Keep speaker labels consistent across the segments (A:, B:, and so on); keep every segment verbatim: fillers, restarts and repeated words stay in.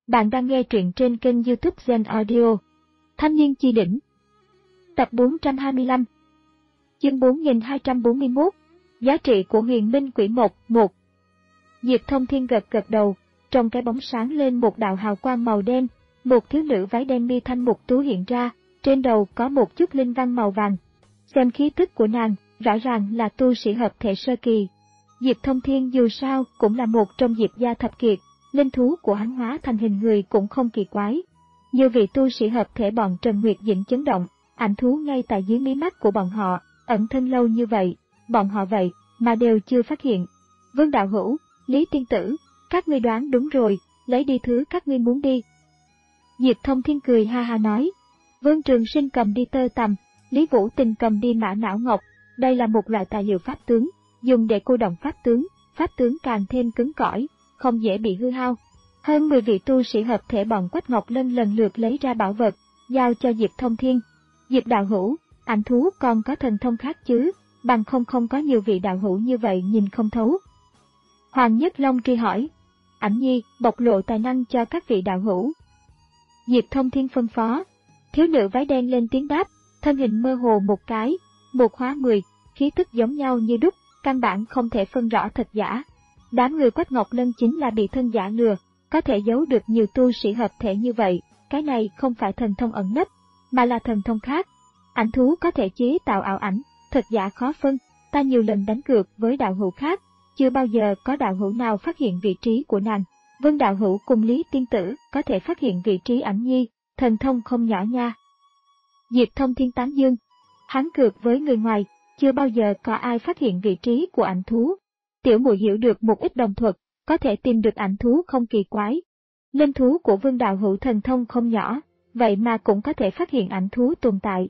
A: Bạn đang nghe truyện trên kênh YouTube Zen Audio. Thanh niên chi đỉnh. Tập bốn trăm hai mươi lăm. Chương bốn nghìn hai trăm bốn mươi mốt. Giá trị của huyền minh quỷ một. một. Diệp Thông Thiên gật gật đầu, trong cái bóng sáng lên một đạo hào quang màu đen, một thiếu nữ váy đen mi thanh mục tú hiện ra, trên đầu có một chút linh văn màu vàng. Xem khí tức của nàng, rõ ràng là tu sĩ hợp thể sơ kỳ. Diệp Thông Thiên dù sao cũng là một trong Diệp gia thập kiệt, linh thú của hắn hóa thành hình người cũng không kỳ quái. Như vị tu sĩ hợp thể bọn Trần Nguyệt Dĩnh chấn động, ảnh thú ngay tại dưới mí mắt của bọn họ, ẩn thân lâu như vậy, bọn họ vậy mà đều chưa phát hiện. Vương đạo hữu, Lý tiên tử, các ngươi đoán đúng rồi, lấy đi thứ các ngươi muốn đi. Diệp Thông Thiên cười ha ha nói. Vương Trường Sinh cầm đi tơ tằm, Lý Vũ Tình cầm đi mã não ngọc, đây là một loại tài liệu pháp tướng, dùng để cô động pháp tướng, pháp tướng càng thêm cứng cỏi, không dễ bị hư hao. Hơn mười vị tu sĩ hợp thể bọn Quách Ngọc Lân lần lượt lấy ra bảo vật, giao cho Diệp Thông Thiên. Diệp đạo hữu, ảnh thú còn có thần thông khác chứ, bằng không không có nhiều vị đạo hữu như vậy nhìn không thấu. Hoàng Nhất Long truy hỏi, Ảnh Nhi, bộc lộ tài năng cho các vị đạo hữu. Diệp Thông Thiên phân phó. Thiếu nữ váy đen lên tiếng đáp, thân hình mơ hồ một cái, một hóa mười, khí tức giống nhau như đúc, căn bản không thể phân rõ thật giả. Đám người Quách Ngọc Lân chính là bị thân giả lừa, có thể giấu được nhiều tu sĩ hợp thể như vậy, cái này không phải thần thông ẩn nấp, mà là thần thông khác. Ảnh thú có thể chế tạo ảo ảnh, thật giả khó phân, ta nhiều lần đánh cược với đạo hữu khác, chưa bao giờ có đạo hữu nào phát hiện vị trí của nàng. Vân đạo hữu cùng Lý tiên tử có thể phát hiện vị trí Ảnh Nhi, thần thông không nhỏ nha. Diệp Thông Thiên tán dương, hắn cược với người ngoài, chưa bao giờ có ai phát hiện vị trí của ảnh thú. Tiểu muội hiểu được một ít đồng thuật, có thể tìm được ảnh thú không kỳ quái. Linh thú của Vương đạo hữu thần thông không nhỏ, vậy mà cũng có thể phát hiện ảnh thú tồn tại.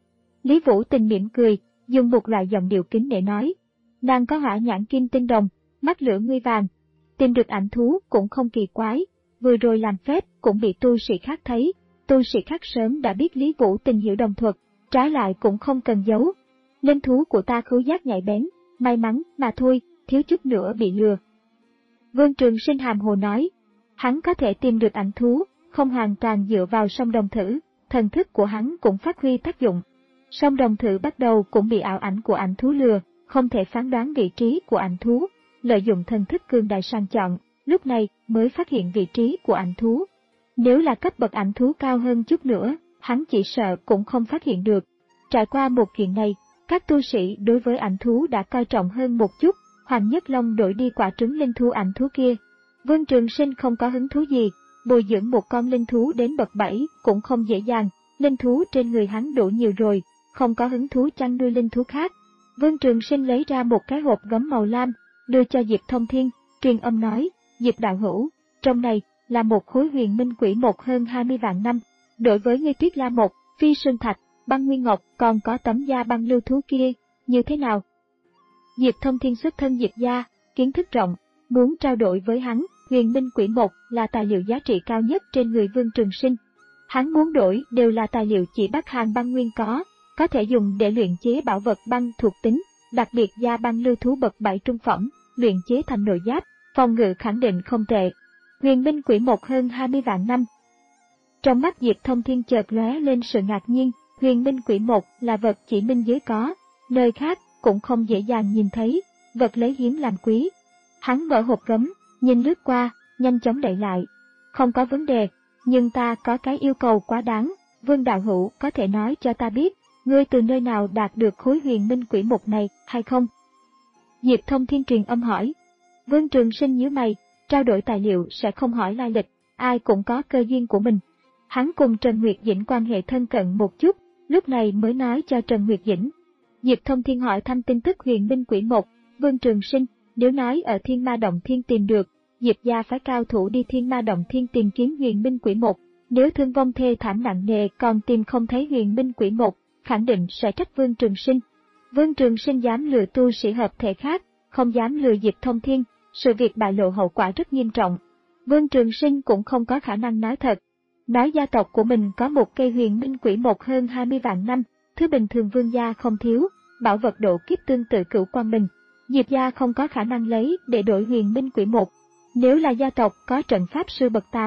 A: Lý Vũ Tình mỉm cười, dùng một loại giọng điệu kính để nói, nàng có hỏa nhãn kim tinh đồng, mắt lửa ngươi vàng, tìm được ảnh thú cũng không kỳ quái, vừa rồi làm phép cũng bị tu sĩ khác thấy, tu sĩ khác sớm đã biết Lý Vũ Tình hiểu đồng thuật, trái lại cũng không cần giấu. Linh thú của ta khứu giác nhạy bén, may mắn mà thôi, thiếu chút nữa bị lừa. Vương Trường Sinh hàm hồ nói, hắn có thể tìm được ảnh thú, không hoàn toàn dựa vào song đồng thử, thần thức của hắn cũng phát huy tác dụng. Song đồng thử bắt đầu cũng bị ảo ảnh của ảnh thú lừa, không thể phán đoán vị trí của ảnh thú, lợi dụng thần thức cường đại sàng chọn, lúc này mới phát hiện vị trí của ảnh thú. Nếu là cấp bậc ảnh thú cao hơn chút nữa, hắn chỉ sợ cũng không phát hiện được. Trải qua một chuyện này, các tu sĩ đối với ảnh thú đã coi trọng hơn một chút. Hoàng Nhất Long đổi đi quả trứng linh thú ảnh thú kia. Vương Trường Sinh không có hứng thú gì, bồi dưỡng một con linh thú đến bậc bảy cũng không dễ dàng, linh thú trên người hắn đủ nhiều rồi, không có hứng thú chăn nuôi linh thú khác. Vương Trường Sinh lấy ra một cái hộp gấm màu lam, đưa cho Diệp Thông Thiên, truyền âm nói, Diệp đạo hữu, trong này là một khối huyền minh quỷ một hơn hai mươi vạn năm, đối với ngươi tuyết la một, phi sơn thạch, băng nguyên ngọc còn có tấm da băng lưu thú kia, như thế nào? Diệp Thông Thiên xuất thân Diệp gia, kiến thức rộng, muốn trao đổi với hắn, huyền minh quỷ một là tài liệu giá trị cao nhất trên người Vương Trường Sinh. Hắn muốn đổi đều là tài liệu chỉ Bắc Hàn băng nguyên có, có thể dùng để luyện chế bảo vật băng thuộc tính, đặc biệt da băng lưu thú bậc bảy trung phẩm, luyện chế thành nội giáp, phòng ngự khẳng định không tệ. Huyền minh quỷ một hơn hai mươi vạn năm. Trong mắt Diệp Thông Thiên chợt lóe lên sự ngạc nhiên, huyền minh quỷ một là vật chỉ minh giới có, nơi khác cũng không dễ dàng nhìn thấy, vật lấy hiếm làm quý. Hắn mở hộp gấm, nhìn lướt qua, nhanh chóng đậy lại. Không có vấn đề, nhưng ta có cái yêu cầu quá đáng, Vương đạo hữu có thể nói cho ta biết, ngươi từ nơi nào đạt được khối huyền minh quỷ một này, hay không? Diệp Thông Thiên truyền âm hỏi. Vương Trường Sinh nhíu mày, trao đổi tài liệu sẽ không hỏi lai lịch, ai cũng có cơ duyên của mình. Hắn cùng Trần Nguyệt Dĩnh quan hệ thân cận một chút, lúc này mới nói cho Trần Nguyệt Dĩnh. Diệp Thông Thiên hỏi thăm tin tức huyền minh quỷ một, Vương Trường Sinh, nếu nói ở Thiên Ma Động Thiên tìm được, Diệp gia phải cao thủ đi Thiên Ma Động Thiên tìm kiếm huyền minh quỷ một, nếu thương vong thê thảm nặng nề còn tìm không thấy huyền minh quỷ một, khẳng định sẽ trách Vương Trường Sinh. Vương Trường Sinh dám lừa tu sĩ hợp thể khác, không dám lừa Diệp Thông Thiên, sự việc bại lộ hậu quả rất nghiêm trọng. Vương Trường Sinh cũng không có khả năng nói thật. Nói gia tộc của mình có một cây huyền minh quỷ một hơn hai mươi vạn năm, thứ bình thường Vương gia không thiếu, bảo vật độ kiếp tương tự Cửu Quang Bình, Diệp gia không có khả năng lấy để đổi huyền minh quỷ một. Nếu là gia tộc có trận pháp sư bậc tám,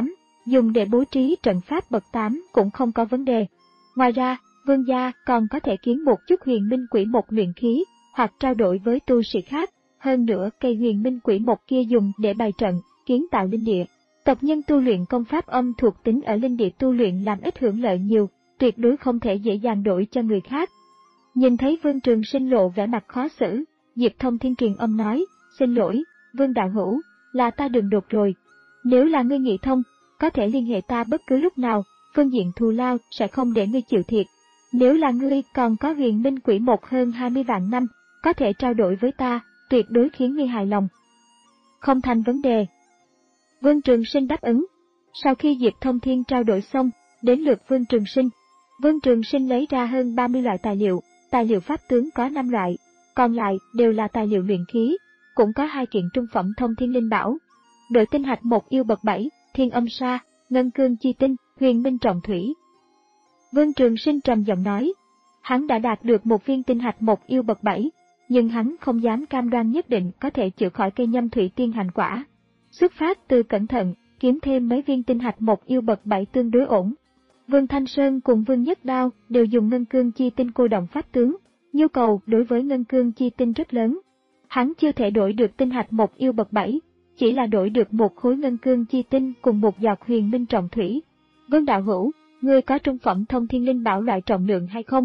A: dùng để bố trí trận pháp bậc tám cũng không có vấn đề. Ngoài ra, vương gia còn có thể kiến một chút huyền minh quỷ mộc luyện khí, hoặc trao đổi với tu sĩ khác. Hơn nữa, cây huyền minh quỷ mộc kia dùng để bày trận, kiến tạo linh địa. Tộc nhân tu luyện công pháp âm thuộc tính ở linh địa tu luyện làm ít hưởng lợi nhiều, tuyệt đối không thể dễ dàng đổi cho người khác. Nhìn thấy Vương Trường Sinh lộ vẻ mặt khó xử, Diệp Thông Thiên truyền âm nói, xin lỗi, Vương đạo hữu, là ta đường đột rồi. Nếu là ngươi nghĩ thông, có thể liên hệ ta bất cứ lúc nào, phương diện thù lao sẽ không để ngươi chịu thiệt. Nếu là ngươi còn có huyền minh quỷ mộc hơn hai mươi vạn năm, có thể trao đổi với ta, tuyệt đối khiến ngươi hài lòng. Không thành vấn đề. Vương Trường Sinh đáp ứng. Sau khi Diệp Thông Thiên trao đổi xong, đến lượt Vương Trường Sinh. Vương Trường Sinh lấy ra hơn ba mươi loại tài liệu, tài liệu pháp tướng có năm loại, còn lại đều là tài liệu luyện khí, cũng có hai kiện trung phẩm thông thiên linh bảo. Đội tinh hạch một yêu bậc bảy, thiên âm sa, ngân cương chi tinh, huyền minh trọng thủy. Vương Trường Sinh trầm giọng nói, hắn đã đạt được một viên tinh hạch một yêu bậc bảy, nhưng hắn không dám cam đoan nhất định có thể chữa khỏi cây nhâm thủy tiên hành quả. Xuất phát từ cẩn thận, kiếm thêm mấy viên tinh hạch một yêu bậc bảy tương đối ổn. Vương Thanh Sơn cùng Vương Nhất Đao đều dùng ngân cương chi tinh cô động pháp tướng, nhu cầu đối với ngân cương chi tinh rất lớn. Hắn chưa thể đổi được tinh hạch một yêu bậc bảy, chỉ là đổi được một khối ngân cương chi tinh cùng một giọt huyền minh trọng thủy. Vương đạo hữu, ngươi có trung phẩm thông thiên linh bảo loại trọng lượng hay không?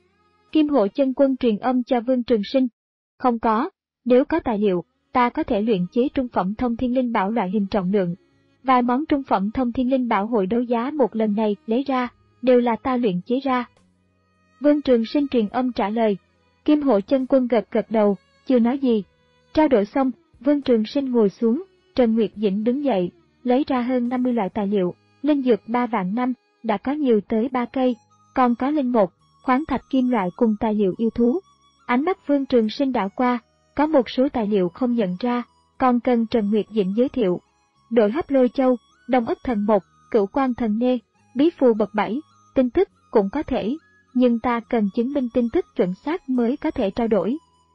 A: Kim Hộ Chân Quân truyền âm cho Vương Trường Sinh. Không có, nếu có tài liệu, ta có thể luyện chế trung phẩm thông thiên linh bảo loại hình trọng lượng. Vài món trung phẩm thông thiên linh bảo hội đấu giá một lần này lấy ra, đều là ta luyện chế ra. Vương Trường Sinh truyền âm trả lời. Kim Hộ Chân Quân gật gật đầu, chưa nói gì. Trao đổi xong, Vương Trường Sinh ngồi xuống, Trần Nguyệt Dĩnh đứng dậy, lấy ra hơn năm mươi loại tài liệu, linh dược ba vạn năm, đã có nhiều tới ba cây, còn có linh một, khoáng thạch kim loại cùng tài liệu yêu thú. Ánh mắt Vương Trường Sinh đảo qua, có một số tài liệu không nhận ra, còn cần Trần Nguyệt Dĩnh giới thiệu. Đội hấp lôi châu, đồng ức thần một, cửu quan thần nê, bí phù bậc bảy, tin tức cũng có thể, nhưng ta cần chứng minh tin tức chuẩn xác mới có thể trao đổi.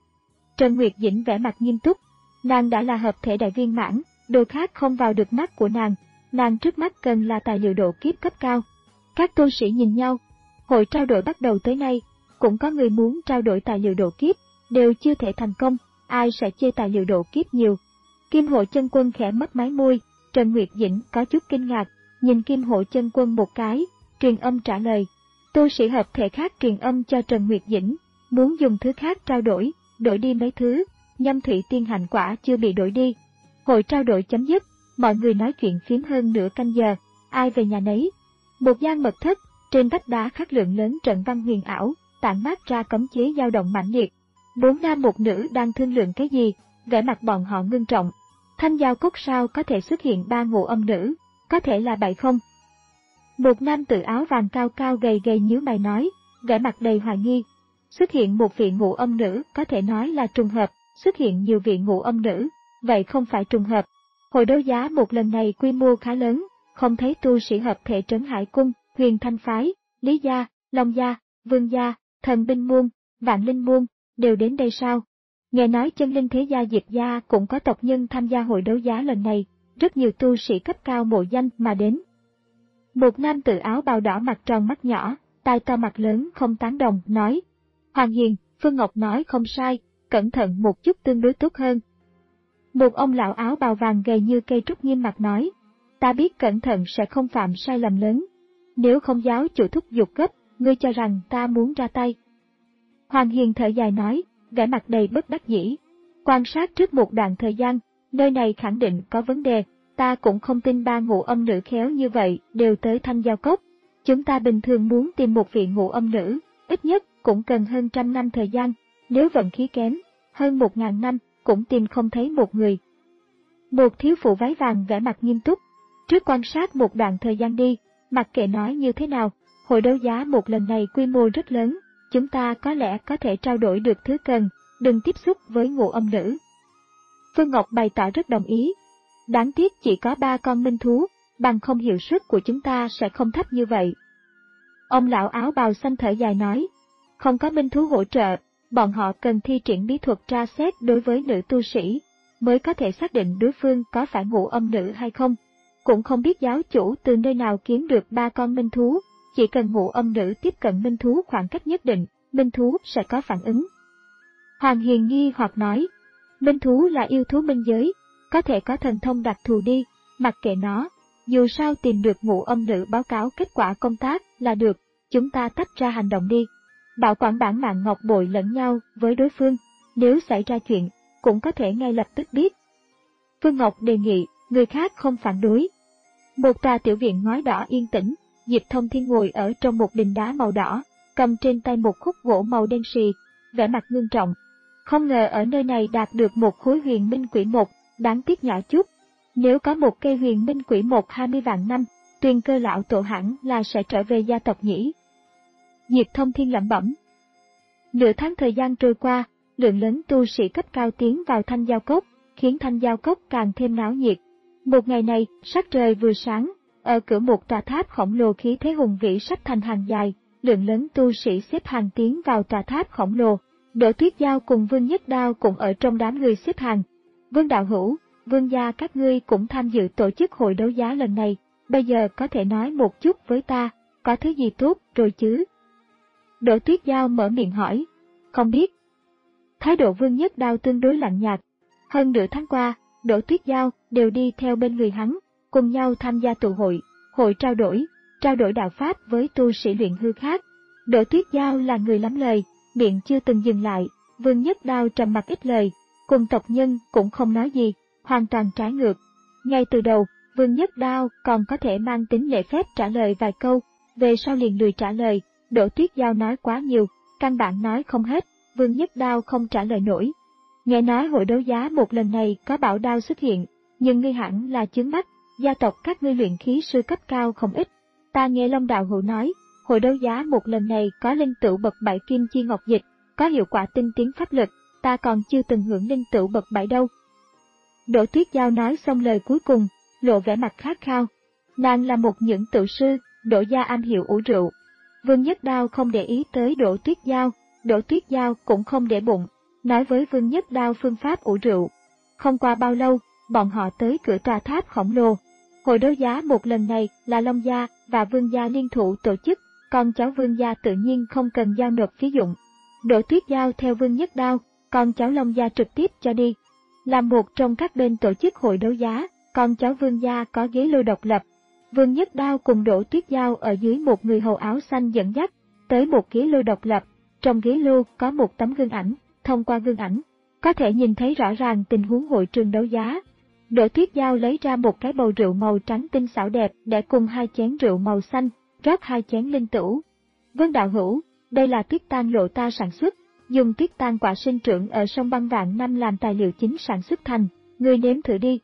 A: Trần Nguyệt Dĩnh vẻ mặt nghiêm túc, nàng đã là hợp thể đại viên mãn, đồ khác không vào được mắt của nàng, nàng trước mắt cần là tài liệu độ kiếp cấp cao. Các tu sĩ nhìn nhau, hội trao đổi bắt đầu tới nay, cũng có người muốn trao đổi tài liệu độ kiếp, đều chưa thể thành công, ai sẽ chê tài liệu độ kiếp nhiều. Kim Hộ Chân Quân khẽ mất mái môi, Trần Nguyệt Dĩnh có chút kinh ngạc, nhìn Kim Hộ Chân Quân một cái, truyền âm trả lời. Tu sĩ hợp thể khác truyền âm cho Trần Nguyệt Dĩnh, muốn dùng thứ khác trao đổi, đổi đi mấy thứ, nhâm thủy tiên hành quả chưa bị đổi đi. Hội trao đổi chấm dứt, mọi người nói chuyện phím hơn nửa canh giờ, ai về nhà nấy. Một gian mật thất, trên vách đá khắc lượng lớn trận văn huyền ảo, tản mát ra cấm chế dao động mãnh liệt. Bốn nam một nữ đang thương lượng cái gì, vẻ mặt bọn họ ngưng trọng. Thanh giao cốt sao có thể xuất hiện ba ngũ âm nữ, có thể là bậy không? Một nam tự áo vàng cao cao gầy gầy nhíu mày nói, vẻ mặt đầy hoài nghi. Xuất hiện một vị ngũ âm nữ có thể nói là trùng hợp, xuất hiện nhiều vị ngũ âm nữ, vậy không phải trùng hợp. Hội đấu giá một lần này quy mô khá lớn, không thấy tu sĩ hợp thể Trấn Hải Cung, Huyền Thanh Phái, Lý Gia, Long Gia, Vương Gia, Thần Binh Môn, Vạn Linh Môn, đều đến đây sao? Nghe nói Chân Linh Thế Gia Diệp Gia cũng có tộc nhân tham gia hội đấu giá lần này, rất nhiều tu sĩ cấp cao mộ danh mà đến. Một nam tự áo bào đỏ mặt tròn mắt nhỏ, tai to mặt lớn không tán đồng, nói. Hoàng Hiền, Phương Ngọc nói không sai, cẩn thận một chút tương đối tốt hơn. Một ông lão áo bào vàng gầy như cây trúc nghiêm mặt nói. Ta biết cẩn thận sẽ không phạm sai lầm lớn. Nếu không giáo chủ thúc giục gấp, ngươi cho rằng ta muốn ra tay. Hoàng Hiền thở dài nói, vẻ mặt đầy bất đắc dĩ. Quan sát trước một đoạn thời gian, nơi này khẳng định có vấn đề, ta cũng không tin ba ngũ âm nữ khéo như vậy đều tới Thanh Giao Cốc. Chúng ta bình thường muốn tìm một vị ngũ âm nữ, ít nhất cũng cần hơn trăm năm thời gian, nếu vận khí kém, hơn một ngàn năm cũng tìm không thấy một người. Một thiếu phụ váy vàng vẻ mặt nghiêm túc, trước quan sát một đoạn thời gian đi, mặc kệ nói như thế nào, hội đấu giá một lần này quy mô rất lớn, chúng ta có lẽ có thể trao đổi được thứ cần, đừng tiếp xúc với ngũ âm nữ. Phương Ngọc bày tỏ rất đồng ý. Đáng tiếc chỉ có ba con minh thú, bằng không hiệu suất của chúng ta sẽ không thấp như vậy. Ông lão áo bào xanh thở dài nói, không có minh thú hỗ trợ, bọn họ cần thi triển bí thuật tra xét đối với nữ tu sĩ, mới có thể xác định đối phương có phải ngũ âm nữ hay không. cũng không biết giáo chủ từ nơi nào kiếm được ba con minh thú, chỉ cần ngũ âm nữ tiếp cận minh thú khoảng cách nhất định, minh thú sẽ có phản ứng. Hoàng Hiền nghi hoặc nói, minh thú là yêu thú minh giới, có thể có thần thông đặc thù đi, mặc kệ nó, dù sao tìm được ngũ âm nữ báo cáo kết quả công tác là được, chúng ta tách ra hành động đi. Bảo quản bản mạng ngọc bội lẫn nhau với đối phương, nếu xảy ra chuyện, cũng có thể ngay lập tức biết. Phương Ngọc đề nghị, người khác không phản đối. Một tòa tiểu viện ngói đỏ yên tĩnh, Diệp Thông Thiên ngồi ở trong một đình đá màu đỏ, cầm trên tay một khúc gỗ màu đen xì, vẻ mặt ngưng trọng. Không ngờ ở nơi này đạt được một khối huyền minh quỷ một, đáng tiếc nhỏ chút. Nếu có một cây huyền minh quỷ một hai mươi vạn năm, Tuyền Cơ lão tổ hẳn là sẽ trở về gia tộc nhỉ. Diệp Thông Thiên lẩm bẩm. Nửa tháng thời gian trôi qua, lượng lớn tu sĩ cấp cao tiến vào Thanh Giao Cốc, khiến Thanh Giao Cốc càng thêm náo nhiệt. Một ngày này, sắc trời vừa sáng, ở cửa một tòa tháp khổng lồ khí thế hùng vĩ sắp thành hàng dài, lượng lớn tu sĩ xếp hàng tiến vào tòa tháp khổng lồ. Đỗ Tuyết Giao cùng Vương Nhất Đao cũng ở trong đám người xếp hàng. Vương đạo hữu, Vương gia các ngươi cũng tham dự tổ chức hội đấu giá lần này, bây giờ có thể nói một chút với ta, có thứ gì tốt rồi chứ? Đỗ Tuyết Giao mở miệng hỏi. Không biết. Thái độ Vương Nhất Đao tương đối lạnh nhạt. Hơn nửa tháng qua, Đỗ Tuyết Giao đều đi theo bên người hắn, cùng nhau tham gia tụ hội, hội trao đổi, trao đổi đạo pháp với tu sĩ luyện hư khác. Đỗ Tuyết Giao là người lắm lời, miệng chưa từng dừng lại. Vương Nhất Đao trầm mặc ít lời, cùng tộc nhân cũng không nói gì, hoàn toàn trái ngược. Ngay từ đầu, Vương Nhất Đao còn có thể mang tính lễ phép trả lời vài câu, về sau liền lười trả lời. Đỗ Tuyết Giao nói quá nhiều, căn bản nói không hết, Vương Nhất Đao không trả lời nổi. Nghe nói hội đấu giá một lần này có bảo đao xuất hiện, nhưng ngươi hẳn là chướng mắt, gia tộc các ngươi luyện khí sư cấp cao không ít. Ta nghe Long đạo hữu nói, hội đấu giá một lần này có linh tửu bậc bảy kim chi ngọc dịch, có hiệu quả tinh tiến pháp lực, ta còn chưa từng hưởng linh tửu bậc bảy đâu. Đỗ Tuyết Giao nói xong lời cuối cùng, lộ vẻ mặt khát khao. Nàng là một những tự sư, Đỗ gia am hiểu ủ rượu. Vương Nhất Đao không để ý tới Đỗ Tuyết Giao, Đỗ Tuyết Giao cũng không để bụng, nói với Vương Nhất Đao phương pháp ủ rượu. Không qua bao lâu, bọn họ tới cửa tòa tháp khổng lồ. Hội đấu giá một lần này là Long gia và Vương gia liên thủ tổ chức, con cháu Vương gia tự nhiên không cần giao nộp phí dụng. Đỗ Tuyết Giao theo Vương Nhất Đao, con cháu Long gia trực tiếp cho đi. Là một trong các bên tổ chức hội đấu giá, con cháu Vương gia có ghế lô độc lập. Vương Nhất Đao cùng Đỗ Tuyết Giao ở dưới một người hầu áo xanh dẫn dắt, tới một ghế lô độc lập. Trong ghế lô có một tấm gương ảnh, thông qua gương ảnh, có thể nhìn thấy rõ ràng tình huống hội trường đấu giá. Đỗ Tuyết Giao lấy ra một cái bầu rượu màu trắng tinh xảo đẹp để cùng hai chén rượu màu xanh, rót hai chén linh tửu. Vương đạo hữu, đây là tuyết tang lộ ta sản xuất, dùng tuyết tang quả sinh trưởng ở sông băng vạn năm làm tài liệu chính sản xuất thành, ngươi nếm thử đi.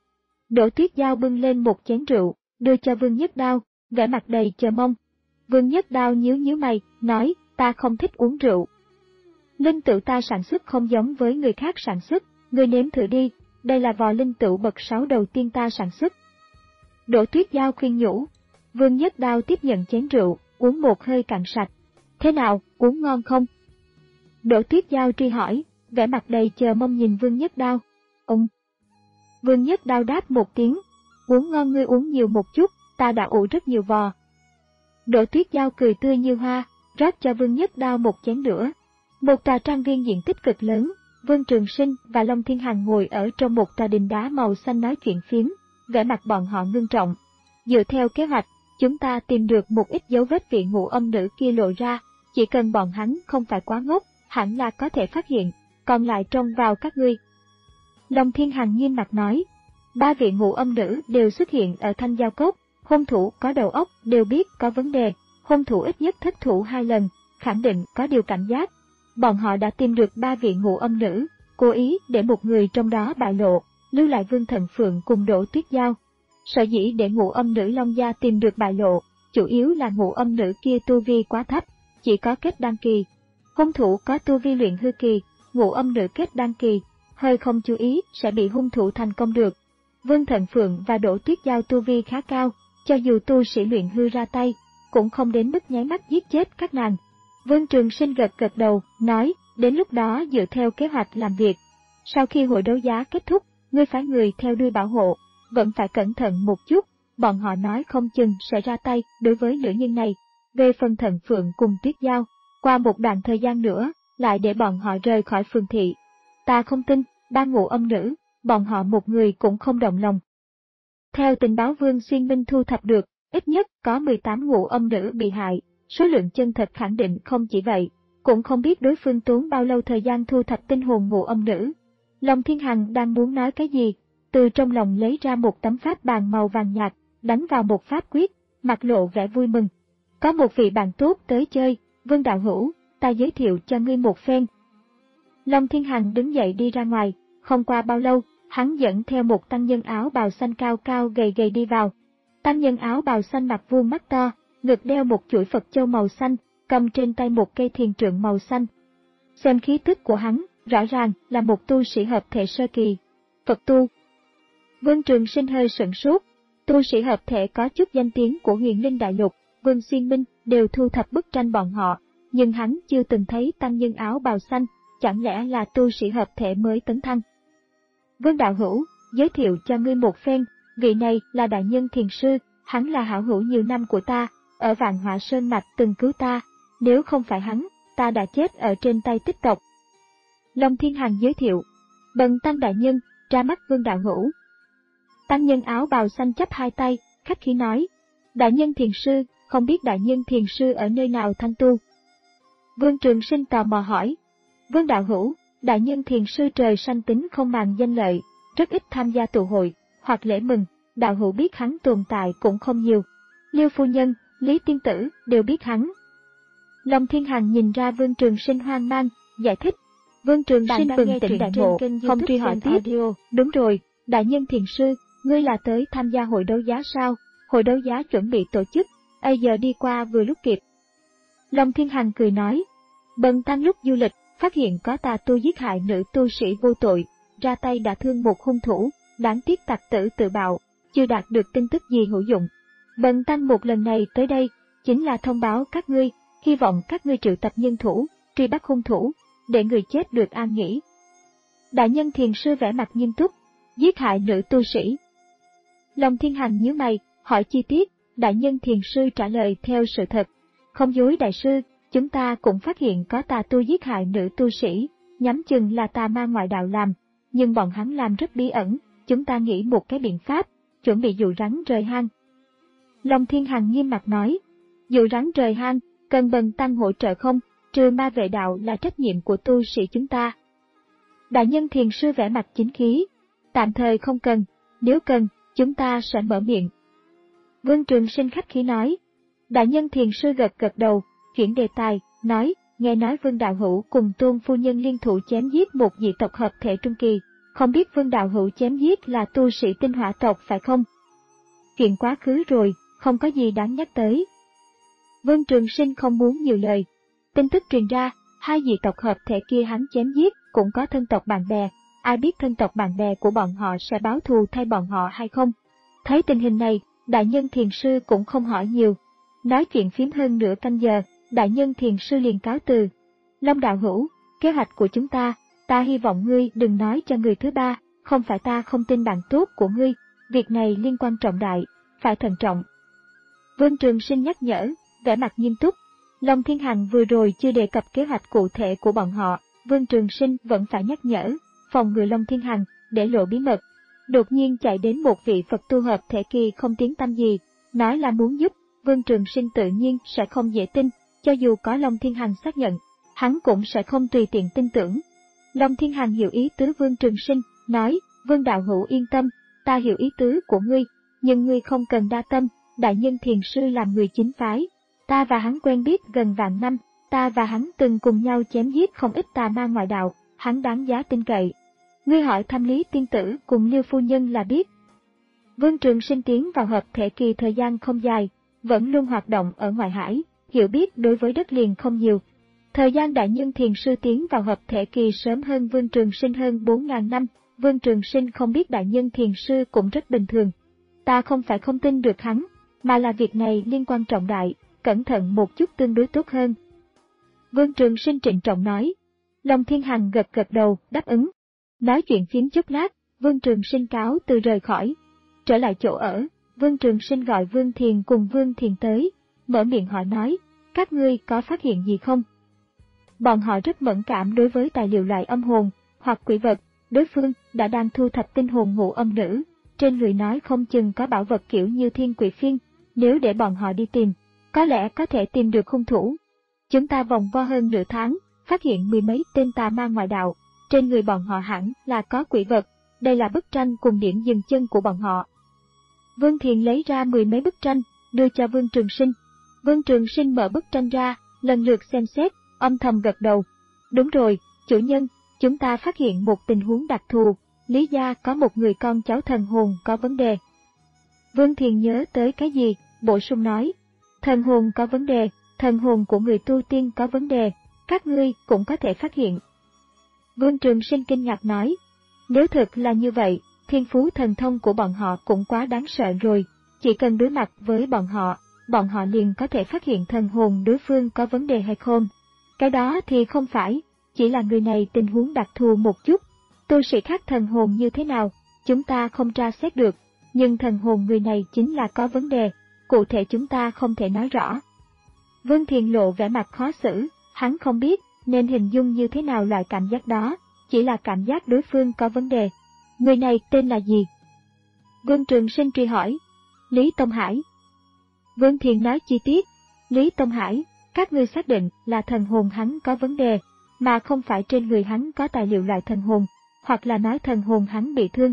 A: Đỗ Tuyết Giao bưng lên một chén rượu, đưa cho Vương Nhất Đao, vẻ mặt đầy chờ mong. Vương Nhất Đao nhíu nhíu mày, nói, ta không thích uống rượu. Linh tửu ta sản xuất không giống với người khác sản xuất, ngươi nếm thử đi, đây là vò linh tửu bậc sáu đầu tiên ta sản xuất. Đỗ Tuyết Giao khuyên nhủ. Vương Nhất Đao tiếp nhận chén rượu, uống một hơi cạn sạch. Thế nào, uống ngon không? Đỗ Tuyết Giao truy hỏi, vẻ mặt đầy chờ mong nhìn Vương Nhất Đao. Ông. Vương Nhất Đao đáp một tiếng, uống ngon ngươi uống nhiều một chút, ta đã ủ rất nhiều vò. Đỗ Tuyết Giao cười tươi như hoa, rót cho Vương Nhất Đao một chén nữa. Một tòa trang viên diện tích cực lớn, Vương Trường Sinh và Long Thiên Hằng ngồi ở trong một tòa đình đá màu xanh nói chuyện phiếm, vẻ mặt bọn họ ngưng trọng. Dựa theo kế hoạch, chúng ta tìm được một ít dấu vết vị ngũ âm nữ kia lộ ra, chỉ cần bọn hắn không phải quá ngốc, hẳn là có thể phát hiện, còn lại trông vào các ngươi. Long Thiên Hằng nghiêm mặt nói, ba vị ngũ âm nữ đều xuất hiện ở Thanh Giao Cốc, hung thủ có đầu óc đều biết có vấn đề, hung thủ ít nhất thất thủ hai lần, khẳng định có điều cảnh giác. Bọn họ đã tìm được ba vị ngũ âm nữ, cố ý để một người trong đó bại lộ, lưu lại Vương Thần Phượng cùng Đỗ Tuyết Giao. Sở dĩ để ngũ âm nữ Long gia tìm được bại lộ, chủ yếu là ngũ âm nữ kia tu vi quá thấp, chỉ có kết đan kỳ. Hung thủ có tu vi luyện hư kỳ, ngũ âm nữ kết đan kỳ, hơi không chú ý sẽ bị hung thủ thành công được. Vương Thần Phượng và Đỗ Tuyết Giao tu vi khá cao, cho dù tu sĩ luyện hư ra tay, cũng không đến mức nháy mắt giết chết các nàng. Vương Trường Sinh gật gật đầu, nói, đến lúc đó dựa theo kế hoạch làm việc. Sau khi hội đấu giá kết thúc, ngươi phái người theo đuôi bảo hộ, vẫn phải cẩn thận một chút, bọn họ nói không chừng sẽ ra tay đối với nữ nhân này. Về phần Thận Phượng cùng Tuyết Giao, qua một đoạn thời gian nữa, lại để bọn họ rời khỏi phường thị. Ta không tin, ba ngũ âm nữ, bọn họ một người cũng không động lòng. Theo tình báo Vương Xuyên Minh thu thập được, ít nhất có mười tám ngũ âm nữ bị hại, số lượng chân thật khẳng định không chỉ vậy, cũng không biết đối phương tốn bao lâu thời gian thu thập tinh hồn ngũ âm nữ. Long Thiên Hằng đang muốn nói cái gì, từ trong lòng lấy ra một tấm pháp bàn màu vàng nhạt, đánh vào một pháp quyết, mặt lộ vẻ vui mừng. Có một vị bạn tốt tới chơi, Vương đạo hữu, ta giới thiệu cho ngươi một phen. Long Thiên Hằng đứng dậy đi ra ngoài, không qua bao lâu, hắn dẫn theo một tăng nhân áo bào xanh cao cao gầy gầy đi vào. Tăng nhân áo bào xanh mặt vuông mắt to, ngực đeo một chuỗi Phật châu màu xanh, cầm trên tay một cây thiền trượng màu xanh. Xem khí tức của hắn, rõ ràng là một tu sĩ hợp thể sơ kỳ. Phật tu. Vương Trường Sinh hơi sửng sốt, tu sĩ hợp thể có chút danh tiếng của Huyền Linh Đại Lục, Vương Xuyên Minh đều thu thập bức tranh bọn họ, nhưng hắn chưa từng thấy tăng nhân áo bào xanh, chẳng lẽ là tu sĩ hợp thể mới tấn thăng. Vương đạo hữu, giới thiệu cho ngươi một phen, vị này là đại nhân thiền sư, hắn là hảo hữu nhiều năm của ta, ở Vạn Họa Sơn Mạch từng cứu ta, nếu không phải hắn, ta đã chết ở trên tay tích tộc. Long Thiên Hằng giới thiệu, bần tăng đại nhân, ra mắt Vương đạo hữu. Tăng nhân áo bào xanh chắp hai tay, khách khí nói, đại nhân thiền sư, không biết đại nhân thiền sư ở nơi nào thanh tu. Vương Trường Sinh tò mò hỏi, Vương đạo hữu, đại nhân thiền sư trời sanh tính không màng danh lợi, rất ít tham gia tụ hội, hoặc lễ mừng, đạo hữu biết hắn tồn tại cũng không nhiều. Liêu phu nhân, Lý tiên tử đều biết hắn. Long Thiên Hằng nhìn ra Vương Trường Sinh hoang mang, giải thích. Vương Trường Sinh bừng tỉnh đại ngộ, không truy hỏi tiếp. Audio. Đúng rồi, đại nhân thiền sư, ngươi là tới tham gia hội đấu giá sao? Hội đấu giá chuẩn bị tổ chức, bây giờ đi qua vừa lúc kịp. Long Thiên Hằng cười nói, bần tăng lúc du lịch, phát hiện có tà tu giết hại nữ tu sĩ vô tội, ra tay đã thương một hung thủ, đáng tiếc tặc tử tự bạo, chưa đạt được tin tức gì hữu dụng. Bần tăng một lần này tới đây, chính là thông báo các ngươi, hy vọng các ngươi triệu tập nhân thủ, truy bắt hung thủ, để người chết được an nghỉ. Đại nhân thiền sư vẻ mặt nghiêm túc, giết hại nữ tu sĩ. Long Thiên Hằng nhíu mày, hỏi chi tiết, đại nhân thiền sư trả lời theo sự thật. Không dối đại sư, chúng ta cũng phát hiện có tà tu giết hại nữ tu sĩ, nhắm chừng là tà ma ngoại đạo làm, nhưng bọn hắn làm rất bí ẩn, chúng ta nghĩ một cái biện pháp, chuẩn bị dụ rắn rời hang. Long Thiên Hằng nghiêm mặt nói, dụ rắn rời hang, cần bần tăng hỗ trợ không, trừ ma vệ đạo là trách nhiệm của tu sĩ chúng ta. Đại nhân thiền sư vẻ mặt chính khí, tạm thời không cần, nếu cần, chúng ta sẽ mở miệng. Vương Trường Sinh khách khí nói, đại nhân thiền sư gật gật đầu, chuyển đề tài, nói, nghe nói Vương đạo hữu cùng Tôn phu nhân liên thủ chém giết một dị tộc hợp thể trung kỳ, không biết Vương đạo hữu chém giết là tu sĩ tinh hỏa tộc phải không? Chuyện quá khứ rồi, không có gì đáng nhắc tới. Vương Trường Sinh không muốn nhiều lời. Tin tức truyền ra, hai dị tộc hợp thể kia hắn chém giết cũng có thân tộc bạn bè, ai biết thân tộc bạn bè của bọn họ sẽ báo thù thay bọn họ hay không? Thấy tình hình này, đại nhân thiền sư cũng không hỏi nhiều. Nói chuyện phím hơn nửa canh giờ, đại nhân thiền sư liền cáo từ. Long đạo hữu, kế hoạch của chúng ta, ta hy vọng ngươi đừng nói cho người thứ ba, không phải ta không tin bạn tốt của ngươi, việc này liên quan trọng đại, phải thận trọng. Vương Trường Sinh nhắc nhở, vẻ mặt nghiêm túc. Long Thiên Hằng vừa rồi chưa đề cập kế hoạch cụ thể của bọn họ, Vương Trường Sinh vẫn phải nhắc nhở, phòng ngừa Long Thiên Hằng, để lộ bí mật. Đột nhiên chạy đến một vị Phật tu hợp thể kỳ không tiếng tăm gì, nói là muốn giúp, Vương Trường Sinh tự nhiên sẽ không dễ tin, cho dù có Long Thiên Hằng xác nhận, hắn cũng sẽ không tùy tiện tin tưởng. Long Thiên Hằng hiểu ý tứ Vương Trường Sinh, nói, Vương đạo hữu yên tâm, ta hiểu ý tứ của ngươi, nhưng ngươi không cần đa tâm, đại nhân thiền sư làm người chính phái. Ta và hắn quen biết gần vạn năm, ta và hắn từng cùng nhau chém giết không ít tà ma ngoại đạo, hắn đáng giá tin cậy. Ngươi hỏi thăm Lý tiên tử cùng Liêu phu nhân là biết. Vương Trường Sinh tiến vào hợp thể kỳ thời gian không dài, vẫn luôn hoạt động ở ngoại hải, hiểu biết đối với đất liền không nhiều. Thời gian đại nhân thiền sư tiến vào hợp thể kỳ sớm hơn Vương Trường Sinh hơn bốn nghìn năm, Vương Trường Sinh không biết đại nhân thiền sư cũng rất bình thường. Ta không phải không tin được hắn, mà là việc này liên quan trọng đại, cẩn thận một chút tương đối tốt hơn. Vương Trường Sinh trịnh trọng nói. Long Thiên Hằng gật gật đầu, đáp ứng. Nói chuyện phím chốc lát, Vương Trường Sinh cáo từ rời khỏi. Trở lại chỗ ở, Vương Trường Sinh gọi Vương Thiền cùng Vương Thiền tới, mở miệng hỏi nói, các ngươi có phát hiện gì không? Bọn họ rất mẫn cảm đối với tài liệu loại âm hồn, hoặc quỷ vật, đối phương đã đang thu thập tinh hồn ngũ âm nữ, trên người nói không chừng có bảo vật kiểu như thiên quỷ phiên, nếu để bọn họ đi tìm, có lẽ có thể tìm được hung thủ. Chúng ta vòng vo hơn nửa tháng, phát hiện mười mấy tên tà ma ngoại đạo, trên người bọn họ hẳn là có quỷ vật, đây là bức tranh cùng điểm dừng chân của bọn họ. Vương Thiền lấy ra mười mấy bức tranh, đưa cho Vương Trường Sinh. Vương Trường Sinh mở bức tranh ra, lần lượt xem xét, âm thầm gật đầu. Đúng rồi, chủ nhân, chúng ta phát hiện một tình huống đặc thù, Lý gia có một người con cháu thần hồn có vấn đề. Vương Thiền nhớ tới cái gì, bổ sung nói, thần hồn có vấn đề, thần hồn của người tu tiên có vấn đề, các ngươi cũng có thể phát hiện. Vương Trường Sinh kinh ngạc nói, nếu thực là như vậy, thiên phú thần thông của bọn họ cũng quá đáng sợ rồi, chỉ cần đối mặt với bọn họ, bọn họ liền có thể phát hiện thần hồn đối phương có vấn đề hay không. Cái đó thì không phải, chỉ là người này tình huống đặc thù một chút, tu sĩ khác thần hồn như thế nào, chúng ta không tra xét được, nhưng thần hồn người này chính là có vấn đề, cụ thể chúng ta không thể nói rõ. Vương Thiền lộ vẻ mặt khó xử, hắn không biết nên hình dung như thế nào loại cảm giác đó, chỉ là cảm giác đối phương có vấn đề. Người này tên là gì? Vương Trường Sinh truy hỏi. Lý Tông Hải. Vương Thiền nói chi tiết. Lý Tông Hải, các ngươi xác định là thần hồn hắn có vấn đề, mà không phải trên người hắn có tài liệu loại thần hồn, hoặc là nói thần hồn hắn bị thương.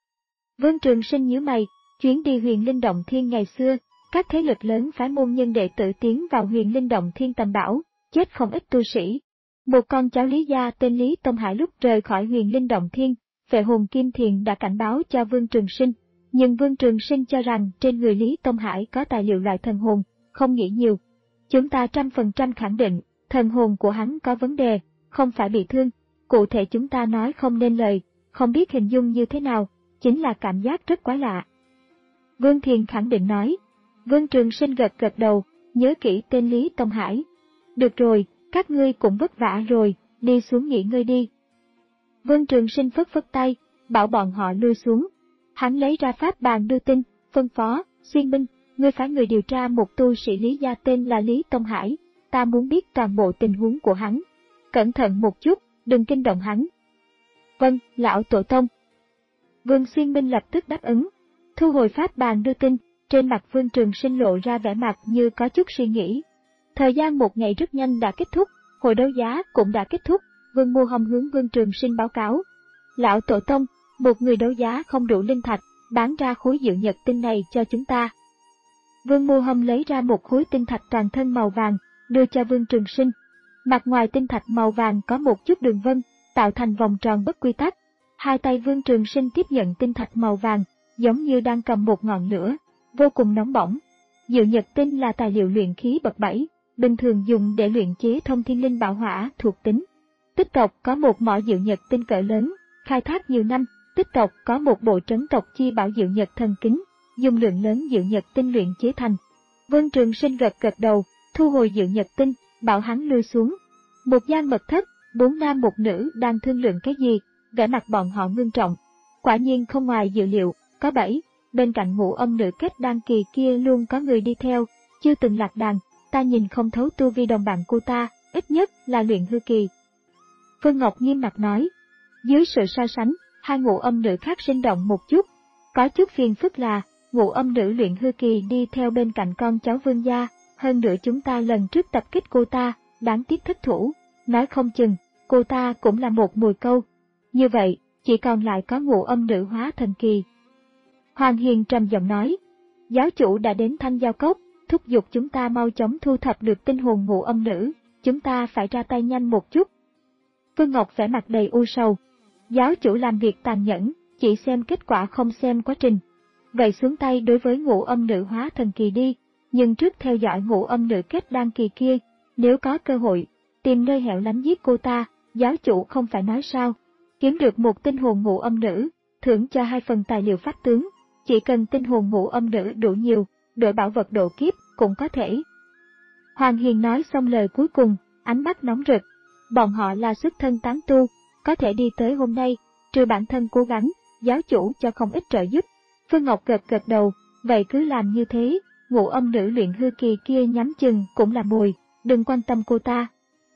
A: Vương Trường Sinh nhíu mày, chuyến đi Huyền Linh Động Thiên ngày xưa, các thế lực lớn phái môn nhân đệ tử tiến vào Huyền Linh Động Thiên tầm bảo, chết không ít tu sĩ. Một con cháu Lý gia tên Lý Tông Hải lúc rời khỏi Huyền Linh Động Thiên, Phệ Hồn Kim Thiền đã cảnh báo cho Vương Trường Sinh, nhưng Vương Trường Sinh cho rằng trên người Lý Tông Hải có tài liệu loại thần hồn, không nghĩ nhiều. Chúng ta trăm phần trăm khẳng định, thần hồn của hắn có vấn đề, không phải bị thương, cụ thể chúng ta nói không nên lời, không biết hình dung như thế nào, chính là cảm giác rất quái lạ. Vương Thiền khẳng định nói. Vương Trường Sinh gật gật đầu, nhớ kỹ tên Lý Tông Hải. Được rồi, các ngươi cũng vất vả rồi, đi xuống nghỉ ngơi đi. Vương Trường Sinh phất phất tay, bảo bọn họ lui xuống. Hắn lấy ra pháp bàn đưa tin, phân phó, Xuyên Minh, ngươi phái người điều tra một tu sĩ Lý gia tên là Lý Tông Hải, ta muốn biết toàn bộ tình huống của hắn. Cẩn thận một chút, đừng kinh động hắn. Vâng, lão tổ tông. Vương Xuyên Minh lập tức đáp ứng, thu hồi pháp bàn đưa tin, trên mặt Vương Trường Sinh lộ ra vẻ mặt như có chút suy nghĩ. Thời gian một ngày rất nhanh đã kết thúc, hội đấu giá cũng đã kết thúc, Vương Mô Hồng hướng Vương Trường Sinh báo cáo. Lão tổ tông, một người đấu giá không đủ linh thạch, bán ra khối diệu nhật tinh này cho chúng ta. Vương Mô Hồng lấy ra một khối tinh thạch toàn thân màu vàng, đưa cho Vương Trường Sinh. Mặt ngoài tinh thạch màu vàng có một chút đường vân, tạo thành vòng tròn bất quy tắc. Hai tay Vương Trường Sinh tiếp nhận tinh thạch màu vàng, giống như đang cầm một ngọn lửa, vô cùng nóng bỏng. Diệu nhật tinh là tài liệu luyện khí bậc bảy, bình thường dùng để luyện chế thông thiên linh bảo hỏa thuộc tính. Tích tộc có một mỏ diệu nhật tinh cỡ lớn, khai thác nhiều năm, tích tộc có một bộ trấn tộc chi bảo diệu nhật thần kính, dùng lượng lớn diệu nhật tinh luyện chế thành. Vương Trường Sinh gật gật đầu, thu hồi diệu nhật tinh, bảo hắn lui xuống. Một gian mật thất, bốn nam một nữ đang thương lượng cái gì, vẻ mặt bọn họ ngưng trọng. Quả nhiên không ngoài dự liệu, có bảy, bên cạnh ngũ âm nữ kết đan kỳ kia luôn có người đi theo, chưa từng lạc đàn, ta nhìn không thấu tu vi đồng bạn cô ta, ít nhất là luyện hư kỳ. Phương Ngọc nghiêm mặt nói, dưới sự so sánh, hai ngũ âm nữ khác sinh động một chút, có chút phiền phức là, ngũ âm nữ luyện hư kỳ đi theo bên cạnh con cháu Vương gia, hơn nữa chúng ta lần trước tập kích cô ta, đáng tiếc thất thủ, nói không chừng, cô ta cũng là một mồi câu. Như vậy, chỉ còn lại có ngũ âm nữ hóa thần kỳ. Hoàng Hiền trầm giọng nói, giáo chủ đã đến Thanh Giao Cốc, thúc giục chúng ta mau chóng thu thập được tinh hồn ngũ âm nữ, chúng ta phải ra tay nhanh một chút. Phương Ngọc vẻ mặt đầy u sầu, giáo chủ làm việc tàn nhẫn, chỉ xem kết quả không xem quá trình. Vậy xuống tay đối với ngũ âm nữ hóa thần kỳ đi, nhưng trước theo dõi ngũ âm nữ kết đan kỳ kia, nếu có cơ hội, tìm nơi hẻo lánh giết cô ta, giáo chủ không phải nói sao, kiếm được một tinh hồn ngũ âm nữ, thưởng cho hai phần tài liệu pháp tướng, chỉ cần tinh hồn ngũ âm nữ đủ nhiều, đổi bảo vật độ kiếp cũng có thể. Hoàng Hiền nói xong lời cuối cùng, ánh mắt nóng rực, bọn họ là xuất thân tán tu, có thể đi tới hôm nay, trừ bản thân cố gắng, giáo chủ cho không ít trợ giúp, Phương Ngọc gật gật đầu, vậy cứ làm như thế, ngũ âm nữ luyện hư kỳ kia nhắm chừng cũng là mồi, đừng quan tâm cô ta.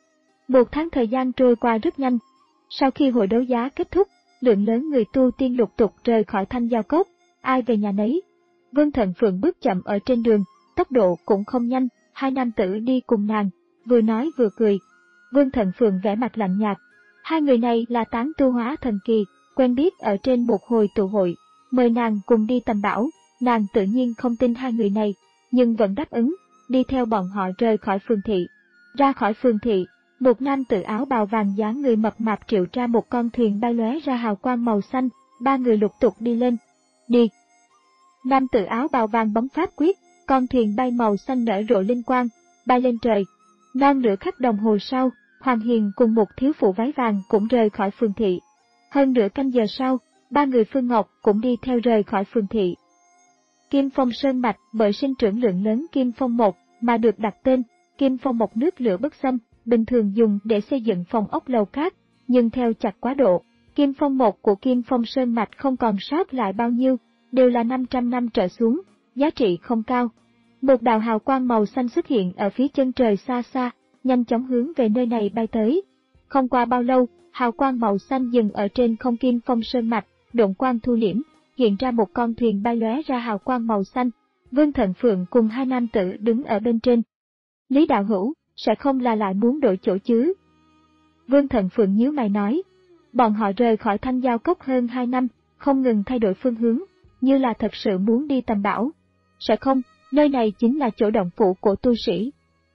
A: Một tháng thời gian trôi qua rất nhanh. Sau khi hội đấu giá kết thúc, lượng lớn người tu tiên lục tục rời khỏi Thanh Giao Cốc, ai về nhà nấy. Vương Thần Phượng bước chậm ở trên đường, tốc độ cũng không nhanh, hai nam tử đi cùng nàng, vừa nói vừa cười. Vương Thần Phượng vẻ mặt lạnh nhạt. Hai người này là tán tu hóa thần kỳ, quen biết ở trên một hồi tụ hội, mời nàng cùng đi tầm bảo, nàng tự nhiên không tin hai người này, nhưng vẫn đáp ứng, đi theo bọn họ rời khỏi phường thị. Ra khỏi phường thị, một nam tử áo bào vàng dáng người mập mạp triệu ra một con thuyền bay lóe ra hào quang màu xanh, ba người lục tục đi lên. Đi! Nam tử áo bào vàng bấm pháp quyết, con thuyền bay màu xanh nở rộ linh quang, bay lên trời. Non nửa khắc đồng hồ sau, Hoàng Hiền cùng một thiếu phụ váy vàng cũng rời khỏi phường thị. Hơn nửa canh giờ sau, ba người Phương Ngọc cũng đi theo rời khỏi phường thị. Kim Phong Sơn Mạch bởi sinh trưởng lượng lớn Kim Phong Mộc mà được đặt tên Kim Phong Mộc nước lửa bất xâm, bình thường dùng để xây dựng phòng ốc lầu cát, nhưng theo chặt quá độ, Kim Phong Mộc của Kim Phong Sơn Mạch không còn sót lại bao nhiêu, đều là năm trăm năm trở xuống, giá trị không cao. Một đạo hào quang màu xanh xuất hiện ở phía chân trời xa xa, nhanh chóng hướng về nơi này bay tới. Không qua bao lâu, hào quang màu xanh dừng ở trên không Kim Phong Sơn Mạch, độn quang thu liễm, hiện ra một con thuyền bay lóe ra hào quang màu xanh. Vương Thần Phượng cùng hai nam tử đứng ở bên trên. Lý đạo hữu, sẽ không là lại muốn đổi chỗ chứ? Vương Thần Phượng nhíu mày nói. Bọn họ rời khỏi Thanh Giao Cốc hơn hai năm, không ngừng thay đổi phương hướng, như là thật sự muốn đi tầm bảo. Sẽ không, nơi này chính là chỗ động phủ của tu sĩ.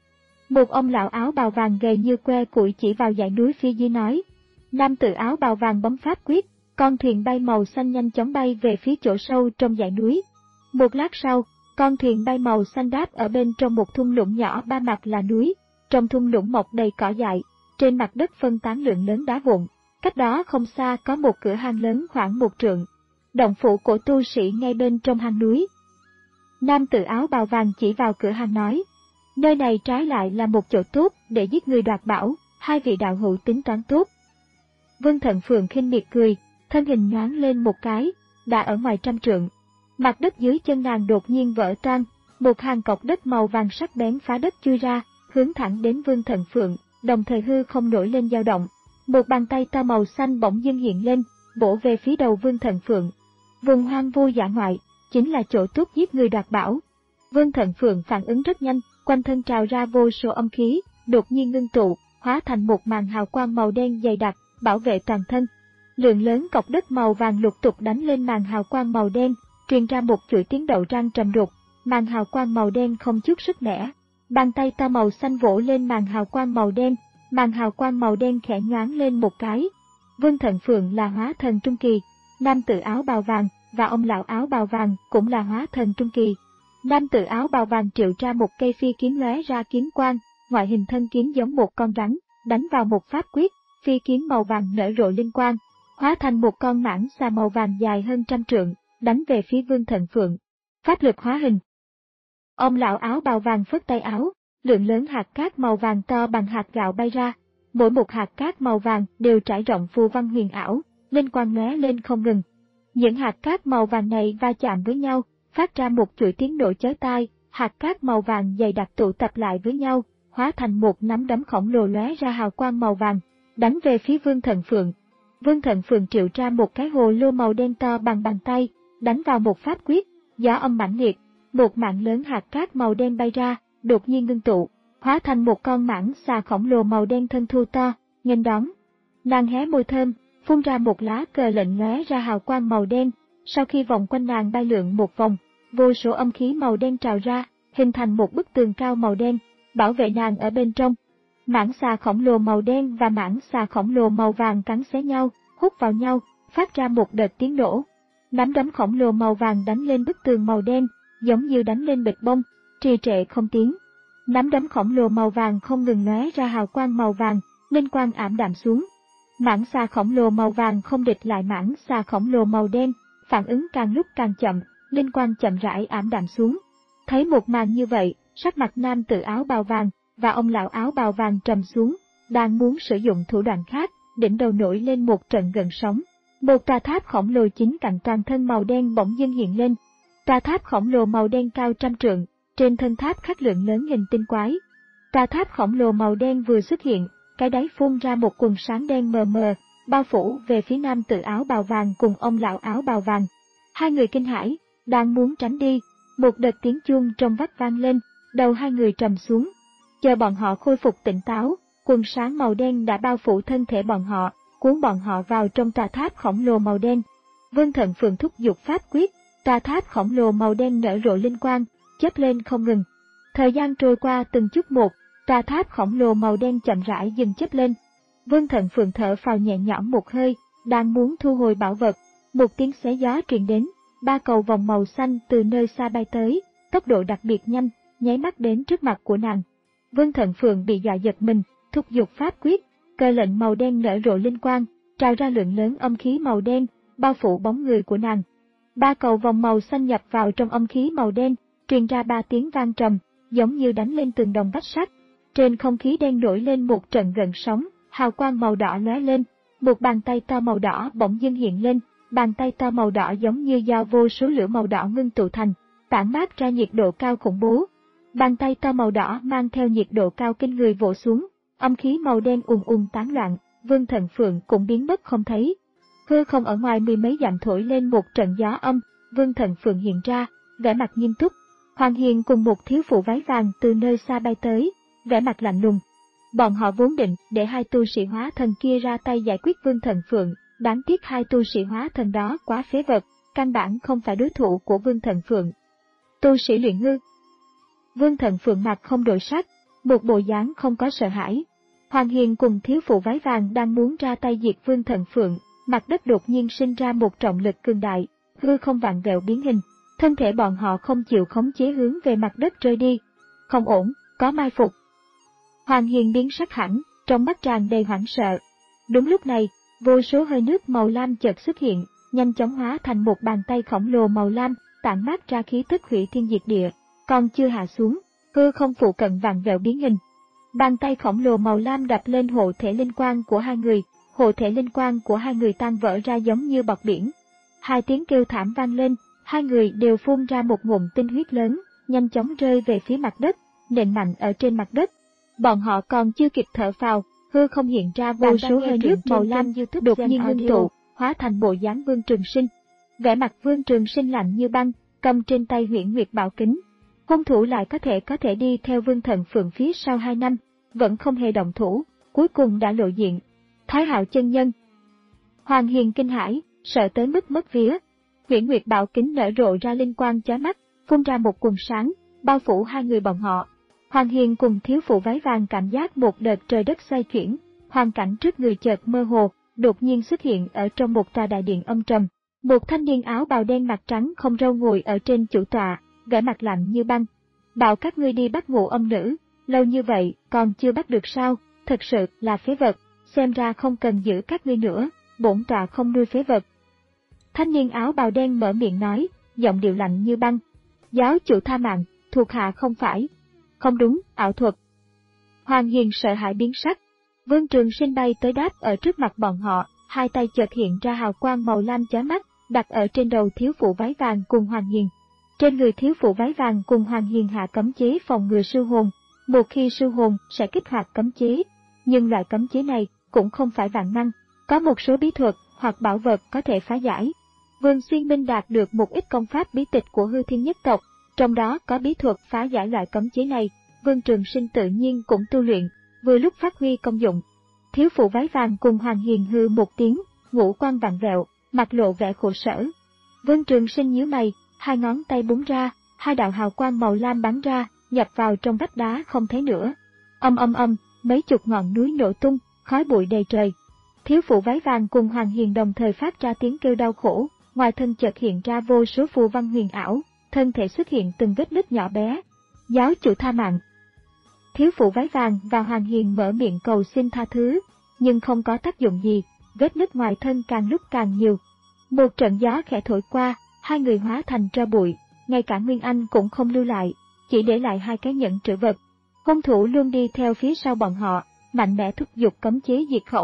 A: Một ông lão áo bào vàng gầy như que củi chỉ vào dãy núi phía dưới nói. Nam tử áo bào vàng bấm pháp quyết, con thuyền bay màu xanh nhanh chóng bay về phía chỗ sâu trong dãy núi. Một lát sau, con thuyền bay màu xanh đáp ở bên trong một thung lũng nhỏ ba mặt là núi, trong thung lũng mọc đầy cỏ dại, trên mặt đất phân tán lượng lớn đá vụn, cách đó không xa có một cửa hang lớn khoảng một trượng. Động phủ của tu sĩ ngay bên trong hang núi. Nam tử áo bào vàng chỉ vào cửa hang nói, nơi này trái lại là một chỗ tốt để giết người đoạt bảo, hai vị đạo hữu tính toán tốt. Vương Thần Phượng khinh miệt cười, thân hình nhoáng lên một cái, đã ở ngoài trăm trượng. Mặt đất dưới chân nàng đột nhiên vỡ toang, một hàng cọc đất màu vàng sắc bén phá đất chui ra, hướng thẳng đến Vương Thần Phượng, đồng thời hư không nổi lên dao động. Một bàn tay to màu xanh bỗng dưng hiện lên, bổ về phía đầu Vương Thần Phượng. Vùng hoang vu dã ngoại, chính là chỗ tốt giết người đoạt bảo. Vương Thần Phượng phản ứng rất nhanh, quanh thân trào ra vô số âm khí, đột nhiên ngưng tụ, hóa thành một màn hào quang màu đen dày đặc, bảo vệ toàn thân. Lượng lớn cọc đất màu vàng lục tục đánh lên màn hào quang màu đen, truyền ra một chuỗi tiếng đậu răng trầm đục. Màn hào quang màu đen không chút sức mẻ. Bàn tay to màu xanh vỗ lên màn hào quang màu đen, màn hào quang màu đen khẽ nhoáng lên một cái. Vương Thần Phượng là hóa thần trung kỳ, nam tử áo bào vàng và ông lão áo bào vàng cũng là hóa thần trung kỳ. Nam tử áo bào vàng triệu ra một cây phi kiếm lóe ra kiếm quang, ngoại hình thân kiếm giống một con rắn, đánh vào một pháp quyết, phi kiếm màu vàng nở rộ linh quang, hóa thành một con mãng xà màu vàng dài hơn trăm trượng, đánh về phía Vương Thần Phượng. Pháp lực hóa hình. Ông lão áo bào vàng phất tay áo, lượng lớn hạt cát màu vàng to bằng hạt gạo bay ra, mỗi một hạt cát màu vàng đều trải rộng phù văn huyền ảo, linh quang lóe lên không ngừng. Những hạt cát màu vàng này va chạm với nhau, phát ra một chuỗi tiếng nổ chói tai, hạt cát màu vàng dày đặc tụ tập lại với nhau, hóa thành một nắm đấm khổng lồ lóe ra hào quang màu vàng, đánh về phía Vương Thần Phượng. Vương Thần Phượng triệu ra một cái hồ lô màu đen to bằng bàn tay, đánh vào một pháp quyết, gió âm mãnh liệt, một mạng lớn hạt cát màu đen bay ra, đột nhiên ngưng tụ, hóa thành một con mãng xà khổng lồ màu đen thân thu to, nghênh đón. Nàng hé môi thơm, phun ra một lá cờ lệnh lóe ra hào quang màu đen, sau khi vòng quanh nàng bay lượn một vòng, vô số âm khí màu đen trào ra, hình thành một bức tường cao màu đen, bảo vệ nàng ở bên trong. Mãng xà khổng lồ màu đen và mãng xà khổng lồ màu vàng cắn xé nhau, hút vào nhau, phát ra một đợt tiếng nổ. Nắm đấm khổng lồ màu vàng đánh lên bức tường màu đen, giống như đánh lên bịch bông, trì trệ không tiếng. Nắm đấm khổng lồ màu vàng không ngừng lóe ra hào quang màu vàng, linh quang ảm đạm xuống. Mãng xà khổng lồ màu vàng không địch lại mãng xà khổng lồ màu đen, phản ứng càng lúc càng chậm, linh quang chậm rãi ảm đạm xuống. Thấy một màn như vậy, sắc mặt nam tử áo bào vàng và ông lão áo bào vàng trầm xuống, đang muốn sử dụng thủ đoạn khác, đỉnh đầu nổi lên một trận gợn sóng. Một tòa tháp khổng lồ chín cạnh toàn thân màu đen bỗng dưng hiện lên. Tòa tháp khổng lồ màu đen cao trăm trượng, trên thân tháp khắc lượng lớn hình tinh quái. Tòa tháp khổng lồ màu đen vừa xuất hiện, cái đáy phun ra một quần sáng đen mờ mờ, bao phủ về phía nam tử áo bào vàng cùng ông lão áo bào vàng. Hai người kinh hãi, đang muốn tránh đi, một đợt tiếng chuông trong vắt vang lên, đầu hai người trầm xuống. Chờ bọn họ khôi phục tỉnh táo, quần sáng màu đen đã bao phủ thân thể bọn họ, cuốn bọn họ vào trong tòa tháp khổng lồ màu đen. Vương Thận Phượng thúc giục pháp quyết, tòa tháp khổng lồ màu đen nở rộ linh quang, chớp lên không ngừng. Thời gian trôi qua từng chút một, tòa tháp khổng lồ màu đen chậm rãi dừng chớp lên. Vương Thận Phượng thở phào nhẹ nhõm một hơi, đang muốn thu hồi bảo vật, một tiếng xé gió truyền đến, ba cầu vòng màu xanh từ nơi xa bay tới, tốc độ đặc biệt nhanh, nháy mắt đến trước mặt của nàng. Vương Thận Phượng bị dọa giật mình, thúc giục pháp quyết, cơ lệnh màu đen nở rộ linh quang, trào ra lượng lớn âm khí màu đen, bao phủ bóng người của nàng. Ba cầu vòng màu xanh nhập vào trong âm khí màu đen, truyền ra ba tiếng vang trầm, giống như đánh lên tường đồng vách sắt. Trên không khí đen nổi lên một trận gợn sóng, hào quang màu đỏ lóe lên, một bàn tay to màu đỏ bỗng dưng hiện lên, bàn tay to màu đỏ giống như do vô số lửa màu đỏ ngưng tụ thành, tản mát ra nhiệt độ cao khủng bố. Bàn tay to màu đỏ mang theo nhiệt độ cao kinh người vỗ xuống, âm khí màu đen ùn ùn tán loạn, Vương Thận Phượng cũng biến mất không thấy. Hư không ở ngoài mười mấy dặm thổi lên một trận gió âm, Vương Thận Phượng hiện ra, vẻ mặt nghiêm túc. Hoàng Hiền cùng một thiếu phụ váy vàng từ nơi xa bay tới, vẻ mặt lạnh lùng. Bọn họ vốn định để hai tu sĩ hóa thần kia ra tay giải quyết Vương Thận Phượng, đáng tiếc hai tu sĩ hóa thần đó quá phế vật, căn bản không phải đối thủ của Vương Thận Phượng. Tu sĩ luyện hư. Vương Thận Phượng mặt không đổi sắc, một bộ dáng không có sợ hãi. Hoàng Hiền cùng thiếu phụ váy vàng đang muốn ra tay diệt Vương Thận Phượng, mặt đất đột nhiên sinh ra một trọng lực cường đại, hư không vặn vẹo biến hình, thân thể bọn họ không chịu khống chế hướng về mặt đất rơi đi. Không ổn, có mai phục. Hoàng Hiền biến sắc hẳn, trong mắt tràn đầy hoảng sợ. Đúng lúc này, vô số hơi nước màu lam chợt xuất hiện, nhanh chóng hóa thành một bàn tay khổng lồ màu lam, tản mát ra khí tức hủy thiên diệt địa. Còn chưa hạ xuống, hư không phụ cận vặn vẹo biến hình. Bàn tay khổng lồ màu lam đập lên hộ thể linh quang của hai người, hộ thể linh quang của hai người tan vỡ ra giống như bọt biển. Hai tiếng kêu thảm vang lên, hai người đều phun ra một ngụm tinh huyết lớn, nhanh chóng rơi về phía mặt đất, nện mạnh ở trên mặt đất. Bọn họ còn chưa kịp thở phào, hư không hiện ra vô số hơi nước màu lam đột nhiên ngưng tụ, hóa thành bộ dáng Vương Trường Sinh. Vẻ mặt Vương Trường Sinh lạnh như băng, cầm trên tay Huyễn Nguyệt Bảo Kính. Hung thủ lại có thể có thể đi theo Vương Thận Phượng phía sau hai năm, vẫn không hề động thủ, cuối cùng đã lộ diện. Thái Hạo chân nhân. Hoàng Hiền kinh hãi, sợ tới mức mất vía. Huyễn Nguyệt Bảo Kính nở rộ ra linh quang chói mắt, phun ra một quần sáng, bao phủ hai người bọn họ. Hoàng Hiền cùng thiếu phụ váy vàng cảm giác một đợt trời đất xoay chuyển, hoàn cảnh trước người chợt mơ hồ, đột nhiên xuất hiện ở trong một tòa đại điện âm trầm. Một thanh niên áo bào đen mặt trắng không râu ngồi ở trên chủ tọa, vẻ mặt lạnh như băng. Bảo các ngươi đi bắt ngộ âm nữ, lâu như vậy còn chưa bắt được sao, thật sự là phế vật, xem ra không cần giữ các ngươi nữa, bổn tọa không nuôi phế vật. Thanh niên áo bào đen mở miệng nói, giọng điệu lạnh như băng. Giáo chủ tha mạng, thuộc hạ không phải. Không đúng, ảo thuật. Hoàng Hiền sợ hãi biến sắc. Vương Trường Sinh bay tới đáp ở trước mặt bọn họ, hai tay chợt hiện ra hào quang màu lam chói mắt, đặt ở trên đầu thiếu phụ váy vàng cùng Hoàng Hiền. Trên người thiếu phụ váy vàng cùng Hoàng Hiền hạ cấm chế phòng ngừa sư hồn, một khi sư hồn sẽ kích hoạt cấm chế, nhưng loại cấm chế này cũng không phải vạn năng, có một số bí thuật hoặc bảo vật có thể phá giải. Vương Xuyên Minh đạt được một ít công pháp bí tịch của Hư Thiên nhất tộc, trong đó có bí thuật phá giải loại cấm chế này, Vương Trường Sinh tự nhiên cũng tu luyện, vừa lúc phát huy công dụng. Thiếu phụ váy vàng cùng Hoàng Hiền hư một tiếng, ngũ quan vặn vẹo, mặt lộ vẻ khổ sở. Vương Trường Sinh nhíu mày, hai ngón tay búng ra, hai đạo hào quang màu lam bắn ra, nhập vào trong vách đá không thấy nữa. Âm âm âm, mấy chục ngọn núi nổ tung, khói bụi đầy trời. Thiếu phụ váy vàng cùng Hoàng Hiền đồng thời phát ra tiếng kêu đau khổ, ngoài thân chợt hiện ra vô số phù văn huyền ảo, thân thể xuất hiện từng vết nứt nhỏ bé. Giáo chủ tha mạng. Thiếu phụ váy vàng và Hoàng Hiền mở miệng cầu xin tha thứ, nhưng không có tác dụng gì, vết nứt ngoài thân càng lúc càng nhiều. Một trận gió khẽ thổi qua, hai người hóa thành tro bụi, ngay cả Nguyên Anh cũng không lưu lại, chỉ để lại hai cái nhẫn trữ vật. Hung thủ luôn đi theo phía sau bọn họ, mạnh mẽ thúc giục cấm chế diệt khẩu.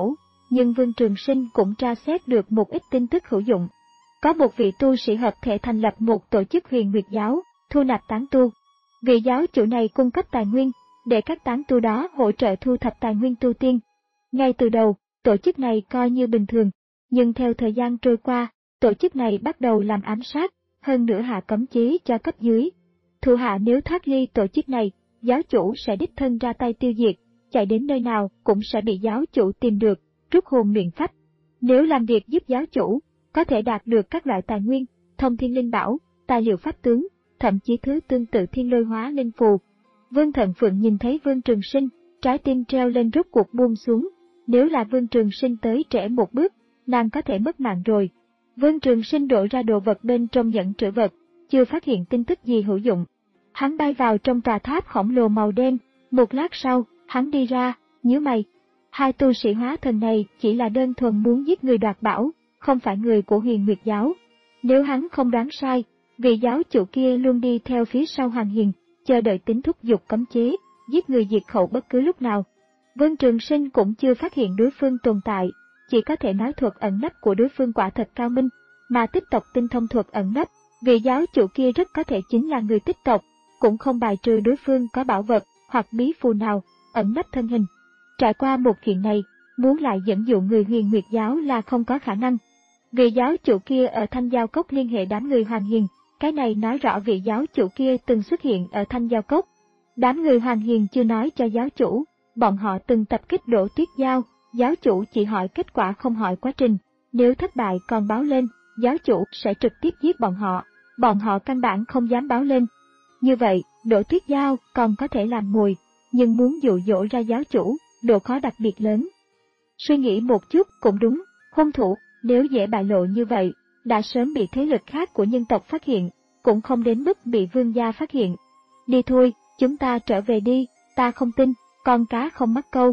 A: nhưng Vương Trường Sinh cũng tra xét được một ít tin tức hữu dụng. Có một vị tu sĩ hợp thể thành lập một tổ chức Huyền Nguyệt Giáo, thu nạp tán tu. Vị giáo chủ này cung cấp tài nguyên, để các tán tu đó hỗ trợ thu thập tài nguyên tu tiên. Ngay từ đầu, tổ chức này coi như bình thường, nhưng theo thời gian trôi qua, tổ chức này bắt đầu làm ám sát, hơn nữa hạ cấm chế cho cấp dưới. Thủ hạ nếu thoát ly tổ chức này, giáo chủ sẽ đích thân ra tay tiêu diệt, chạy đến nơi nào cũng sẽ bị giáo chủ tìm được, rút hồn luyện phách. Nếu làm việc giúp giáo chủ, có thể đạt được các loại tài nguyên, thông thiên linh bảo, tài liệu pháp tướng, thậm chí thứ tương tự thiên lôi hóa linh phù. Vương Thận Phượng nhìn thấy Vương Trường Sinh, trái tim treo lên rút cuộc buông xuống. Nếu là Vương Trường Sinh tới trễ một bước, nàng có thể mất mạng rồi. Vương Trường Sinh đổ ra đồ vật bên trong nhẫn trữ vật, chưa phát hiện tin tức gì hữu dụng. Hắn bay vào trong tòa tháp khổng lồ màu đen, một lát sau, hắn đi ra, nhíu mày. Hai tu sĩ hóa thần này chỉ là đơn thuần muốn giết người đoạt bảo, không phải người của Huyền Nguyệt Giáo. Nếu hắn không đoán sai, vị giáo chủ kia luôn đi theo phía sau Hoàng Hiền, chờ đợi tính thúc giục cấm chế, giết người diệt khẩu bất cứ lúc nào. Vương Trường Sinh cũng chưa phát hiện đối phương tồn tại, chỉ có thể nói thuật ẩn nấp của đối phương quả thật cao minh, mà tích tộc tinh thông thuật ẩn nấp, vị giáo chủ kia rất có thể chính là người tích tộc, cũng không bài trừ đối phương có bảo vật hoặc bí phù nào ẩn nấp thân hình. Trải qua một chuyện này, muốn lại dẫn dụ người Huyền Nguyệt Giáo là không có khả năng. Vị giáo chủ kia ở Thanh Giao Cốc liên hệ đám người Hoàng Hiền, cái này nói rõ vị giáo chủ kia từng xuất hiện ở Thanh Giao Cốc. Đám người Hoàng Hiền chưa nói cho giáo chủ, bọn họ từng tập kích Đỗ Tuyết Giao, giáo chủ chỉ hỏi kết quả không hỏi quá trình, nếu thất bại còn báo lên, giáo chủ sẽ trực tiếp giết bọn họ, bọn họ căn bản không dám báo lên. Như vậy, Đỗ Tuyết Giao còn có thể làm mồi, nhưng muốn dụ dỗ ra giáo chủ, độ khó đặc biệt lớn. Suy nghĩ một chút cũng đúng, hung thủ, nếu dễ bại lộ như vậy, đã sớm bị thế lực khác của nhân tộc phát hiện, cũng không đến mức bị vương gia phát hiện. Đi thôi, chúng ta trở về đi, ta không tin, con cá không mắc câu.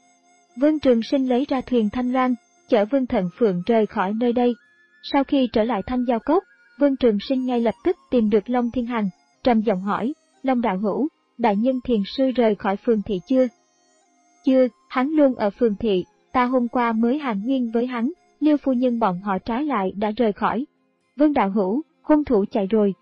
A: Vương Trường Sinh lấy ra thuyền Thanh Loan, chở Vương Thận Phượng rời khỏi nơi đây. Sau khi trở lại Thanh Giao Cốc, Vương Trường Sinh ngay lập tức tìm được Long Thiên Hằng, trầm giọng hỏi, Long đạo hữu, đại nhân thiền sư rời khỏi phường thị chưa? Chưa, hắn luôn ở phường thị, ta hôm qua mới hàn huyên với hắn, Liêu phu nhân bọn họ trái lại đã rời khỏi. Vương đạo hữu, hung thủ chạy rồi.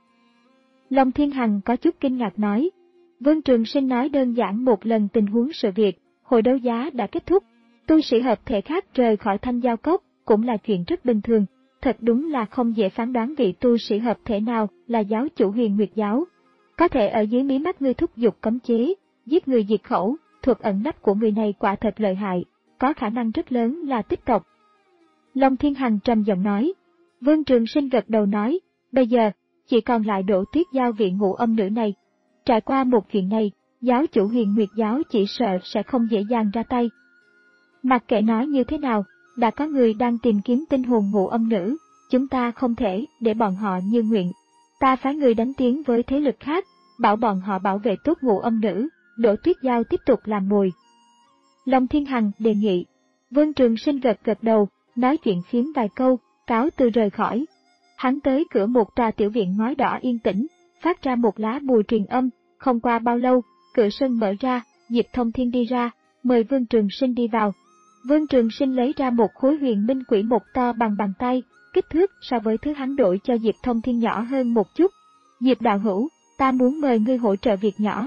A: Long Thiên Hằng có chút kinh ngạc nói. Vương Trường Sinh nói đơn giản một lần tình huống sự việc, hội đấu giá đã kết thúc, tu sĩ hợp thể khác rời khỏi Thanh Giao Cốc cũng là chuyện rất bình thường, thật đúng là không dễ phán đoán vị tu sĩ hợp thể nào là giáo chủ Huyền Nguyệt Giáo. Có thể ở dưới mí mắt ngươi thúc giục cấm chế, giết người diệt khẩu, thuật ẩn nấp của người này quả thật lợi hại, có khả năng rất lớn là tích tộc. Long Thiên Hằng trầm giọng nói. Vương Trường Sinh gật đầu nói, bây giờ, chỉ còn lại Đỗ Tuyết Giao vị ngũ âm nữ này. Trải qua một chuyện này, giáo chủ Huyền Nguyệt Giáo chỉ sợ sẽ không dễ dàng ra tay. Mặc kệ nói như thế nào, đã có người đang tìm kiếm tinh hồn ngũ âm nữ, chúng ta không thể để bọn họ như nguyện. Ta phái người đánh tiếng với thế lực khác, bảo bọn họ bảo vệ tốt ngũ âm nữ, Đỗ Tuyết Giao tiếp tục làm mồi. Long Thiên Hằng đề nghị. Vương Trường Sinh gật gật đầu, nói chuyện phiếm vài câu, cáo từ rời khỏi. Hắn tới cửa một tòa tiểu viện ngói đỏ yên tĩnh, phát ra một lá bùa truyền âm, không qua bao lâu, cửa sân mở ra, Diệp Thông Thiên đi ra, mời Vương Trường Sinh đi vào. Vương Trường Sinh lấy ra một khối huyền minh quỷ một to bằng bàn tay, kích thước so với thứ hắn đổi cho Diệp Thông Thiên nhỏ hơn một chút. Diệp đạo hữu, ta muốn mời ngươi hỗ trợ việc nhỏ.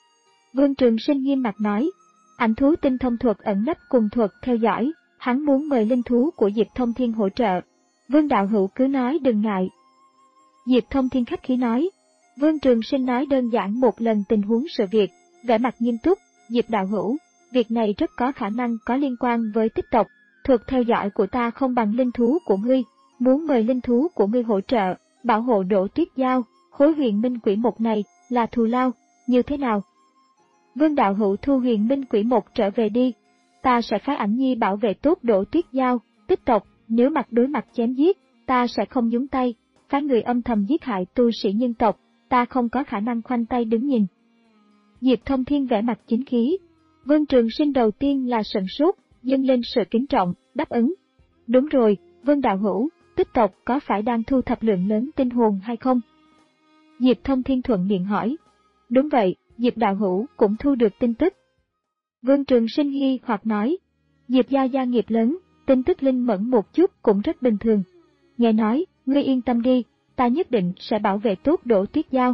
A: Vương Trường Sinh nghiêm mặt nói, ảnh thú tinh thông thuật ẩn nấp cùng thuật theo dõi, hắn muốn mời linh thú của Diệp Thông Thiên hỗ trợ. Vương đạo hữu cứ nói đừng ngại. Diệp Thông Thiên khách khí nói. Vương Trường Sinh nói đơn giản một lần tình huống sự việc, vẻ mặt nghiêm túc, Diệp đạo hữu, việc này rất có khả năng có liên quan với tích tộc, thuật theo dõi của ta không bằng linh thú của ngươi, muốn mời linh thú của ngươi hỗ trợ, bảo hộ Đỗ Tuyết Giao, khối huyền minh quỷ một này là thù lao, như thế nào? Vương đạo hữu thu huyền minh quỷ một trở về đi, ta sẽ phái ảnh nhi bảo vệ tốt Đỗ Tuyết Giao, tích tộc, nếu mặt đối mặt chém giết, ta sẽ không nhúng tay, phái người âm thầm giết hại tu sĩ nhân tộc, ta không có khả năng khoanh tay đứng nhìn. Diệp Thông Thiên vẻ mặt chính khí. Vương Trường Sinh đầu tiên là sửng sốt, dâng lên sự kính trọng, đáp ứng. Đúng rồi, Vương đạo hữu, tích tộc có phải đang thu thập lượng lớn tinh hồn hay không? Diệp Thông Thiên thuận miệng hỏi. Đúng vậy, Diệp đạo hữu cũng thu được tin tức. Vương Trường Sinh nghi hoặc nói, Diệp gia gia nghiệp lớn, tin tức linh mẫn một chút cũng rất bình thường. Nghe nói, ngươi yên tâm đi, ta nhất định sẽ bảo vệ tốt Đỗ Tuyết Giao.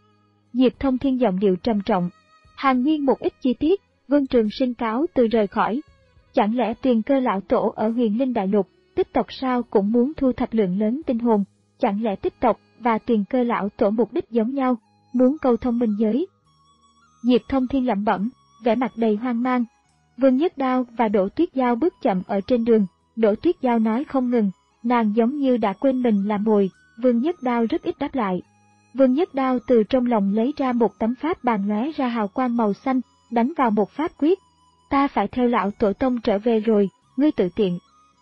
A: Diệp Thông Thiên giọng điệu trầm trọng. Hàn Nguyên một ít chi tiết, Vương Trường Sinh cáo từ rời khỏi. Chẳng lẽ Tuyền Cơ lão tổ ở Huyền Linh Đại Lục, Tích tộc sao cũng muốn thu thập lượng lớn tinh hồn? Chẳng lẽ Tích tộc và Tuyền Cơ lão tổ mục đích giống nhau, muốn câu thông minh giới? Diệp Thông Thiên lẩm bẩm, vẻ mặt đầy hoang mang. Vương Nhất Đao và Đỗ Tuyết Giao bước chậm ở trên đường. Đỗ Tuyết Giao nói không ngừng, nàng giống như đã quên mình là mồi. Vương Nhất Đao rất ít đáp lại. Vương Nhất Đao từ trong lòng lấy ra một tấm pháp bàn lóe ra hào quang màu xanh, đánh vào một pháp quyết. Ta phải theo lão tổ tông trở về rồi, ngươi tự tiện.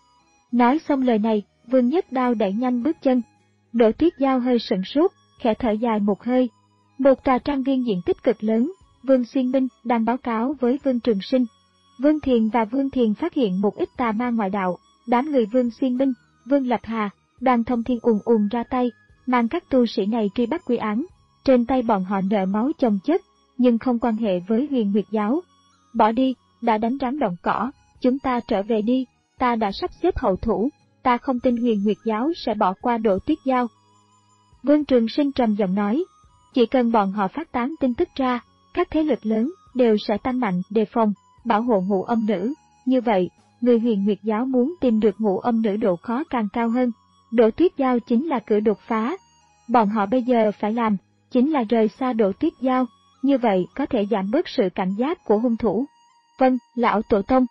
A: Nói xong lời này, Vương Nhất Đao đẩy nhanh bước chân. Đỗ Tuyết Giao hơi sững sốt, khẽ thở dài một hơi. Một tòa trang viên diện tích cực lớn, Vương Xuyên Minh đang báo cáo với Vương Trường Sinh. Vương Thiền và Vương Thiền phát hiện một ít tà ma ngoại đạo, đám người Vương Xuyên Minh, Vương Lập Hà, Đoàn Thông Thiên ùn ùn ra tay, mang các tu sĩ này truy bắt quy án. Trên tay bọn họ nợ máu chồng chất, nhưng không quan hệ với Huyền Nguyệt Giáo. Bỏ đi, đã đánh rắn động cỏ, chúng ta trở về đi, ta đã sắp xếp hậu thủ, ta không tin Huyền Nguyệt Giáo sẽ bỏ qua Đỗ Tuyết Giao. Vương Trường Sinh trầm giọng nói, chỉ cần bọn họ phát tán tin tức ra, các thế lực lớn đều sẽ tăng mạnh đề phòng, bảo hộ ngũ âm nữ. Như vậy, người Huyền Nguyệt Giáo muốn tìm được ngũ âm nữ độ khó càng cao hơn. Đỗ Tuyết Giao chính là cửa đột phá. Bọn họ bây giờ phải làm, chính là rời xa Đỗ Tuyết Giao, như vậy có thể giảm bớt sự cảnh giác của hung thủ. Vâng, lão tổ tông.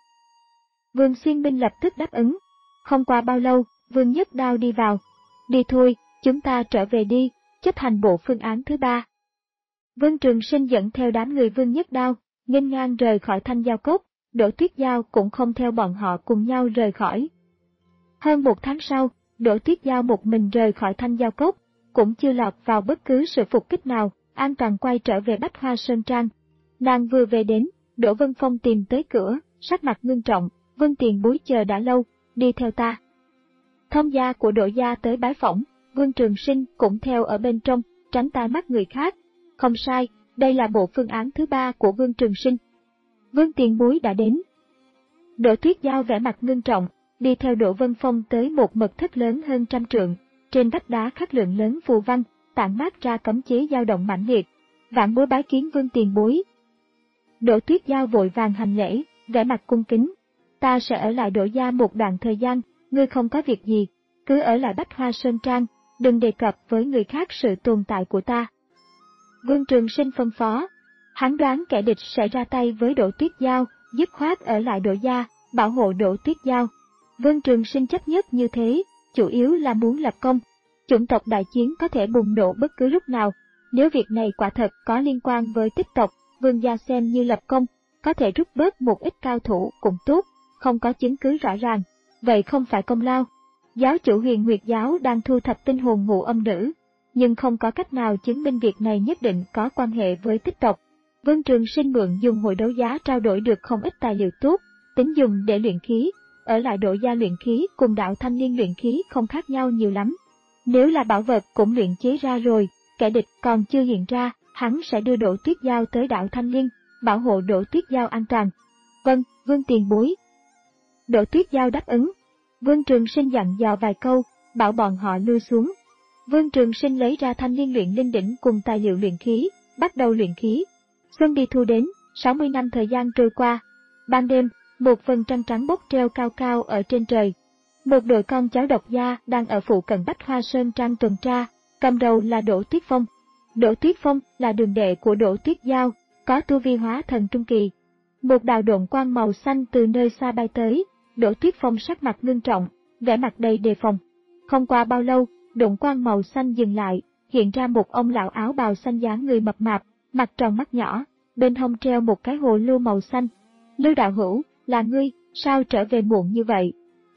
A: Vương Xuyên Minh lập tức đáp ứng. Không qua bao lâu, Vương Nhất Đao đi vào. Đi thôi, chúng ta trở về đi, chấp hành bộ phương án thứ ba. Vương Trường Sinh dẫn theo đám người Vương Nhất Đao, nghênh ngang rời khỏi Thanh Giao Cốc. Đỗ Tuyết Giao cũng không theo bọn họ cùng nhau rời khỏi. Hơn một tháng sau, Đỗ Tuyết Giao một mình rời khỏi Thanh Giao Cốc, cũng chưa lọt vào bất cứ sự phục kích nào, an toàn quay trở về Bách Hoa Sơn Trang. Nàng vừa về đến, Đỗ Vân Phong tìm tới cửa, sắc mặt ngưng trọng, Vương tiền bối chờ đã lâu, đi theo ta. Thông gia của Đỗ gia tới bái phỏng, Vương Trường Sinh cũng theo ở bên trong, tránh tai mắt người khác. Không sai, đây là bộ phương án thứ ba của Vương Trường Sinh. Vương tiền bối đã đến. Đỗ Tuyết Giao vẻ mặt ngưng trọng, đi theo Đỗ Vân Phong tới một mật thất lớn hơn trăm trượng, trên vách đá khắc lượng lớn phù văn, tản mát ra cấm chế dao động mãnh liệt. Vãn bối bái kiến Vương tiền bối. Đỗ Tuyết Giao vội vàng hành lễ, vẻ mặt cung kính. Ta sẽ ở lại Đỗ gia một đoạn thời gian, ngươi không có việc gì, cứ ở lại Bách Hoa Sơn Trang, đừng đề cập với người khác sự tồn tại của ta. Vương Trường Sinh phân phó. Hắn đoán kẻ địch sẽ ra tay với Đỗ Tuyết Giao, dứt khoát ở lại Đỗ gia, bảo hộ Đỗ Tuyết Giao. Vương Trường Sinh chấp nhất như thế, chủ yếu là muốn lập công. Chủng tộc đại chiến có thể bùng nổ bất cứ lúc nào. Nếu việc này quả thật có liên quan với Tích tộc, Vương gia xem như lập công, có thể rút bớt một ít cao thủ cũng tốt, không có chứng cứ rõ ràng, vậy không phải công lao. Giáo chủ Huyền Nguyệt Giáo đang thu thập tinh hồn ngũ âm nữ, nhưng không có cách nào chứng minh việc này nhất định có quan hệ với Tích tộc. Vương Trường Sinh mượn dùng hội đấu giá trao đổi được không ít tài liệu tốt, tính dùng để luyện khí, ở lại Đỗ gia luyện khí cùng đạo Thanh Liên luyện khí không khác nhau nhiều lắm. Nếu là bảo vật cũng luyện chế ra rồi, kẻ địch còn chưa hiện ra, hắn sẽ đưa Đỗ Tuyết Giao tới đạo Thanh Liên, bảo hộ Đỗ Tuyết Giao an toàn. Vâng, Vương tiền bối. Đỗ Tuyết Giao đáp ứng. Vương Trường Sinh dặn dò vài câu, bảo bọn họ lui xuống. Vương Trường Sinh lấy ra Thanh Liên luyện linh đỉnh cùng tài liệu luyện khí, bắt đầu luyện khí. Xuân đi thu đến, sáu mươi năm thời gian trôi qua. Ban đêm, một vầng trăng trắng bốc treo cao cao ở trên trời. Một đội con cháu độc gia đang ở phụ cận Bách Hoa Sơn Trang tuần tra, cầm đầu là Đỗ Tuyết Phong. Đỗ Tuyết Phong là đường đệ của Đỗ Tuyết Giao, có tu vi hóa thần trung kỳ. Một đạo độn quang màu xanh từ nơi xa bay tới, Đỗ Tuyết Phong sắc mặt ngưng trọng, vẻ mặt đầy đề phòng. Không qua bao lâu, độn quang màu xanh dừng lại, hiện ra một ông lão áo bào xanh dáng người mập mạp, mặt tròn mắt nhỏ, bên hông treo một cái hồ lô màu xanh. Lưu đạo hữu, là ngươi, sao trở về muộn như vậy?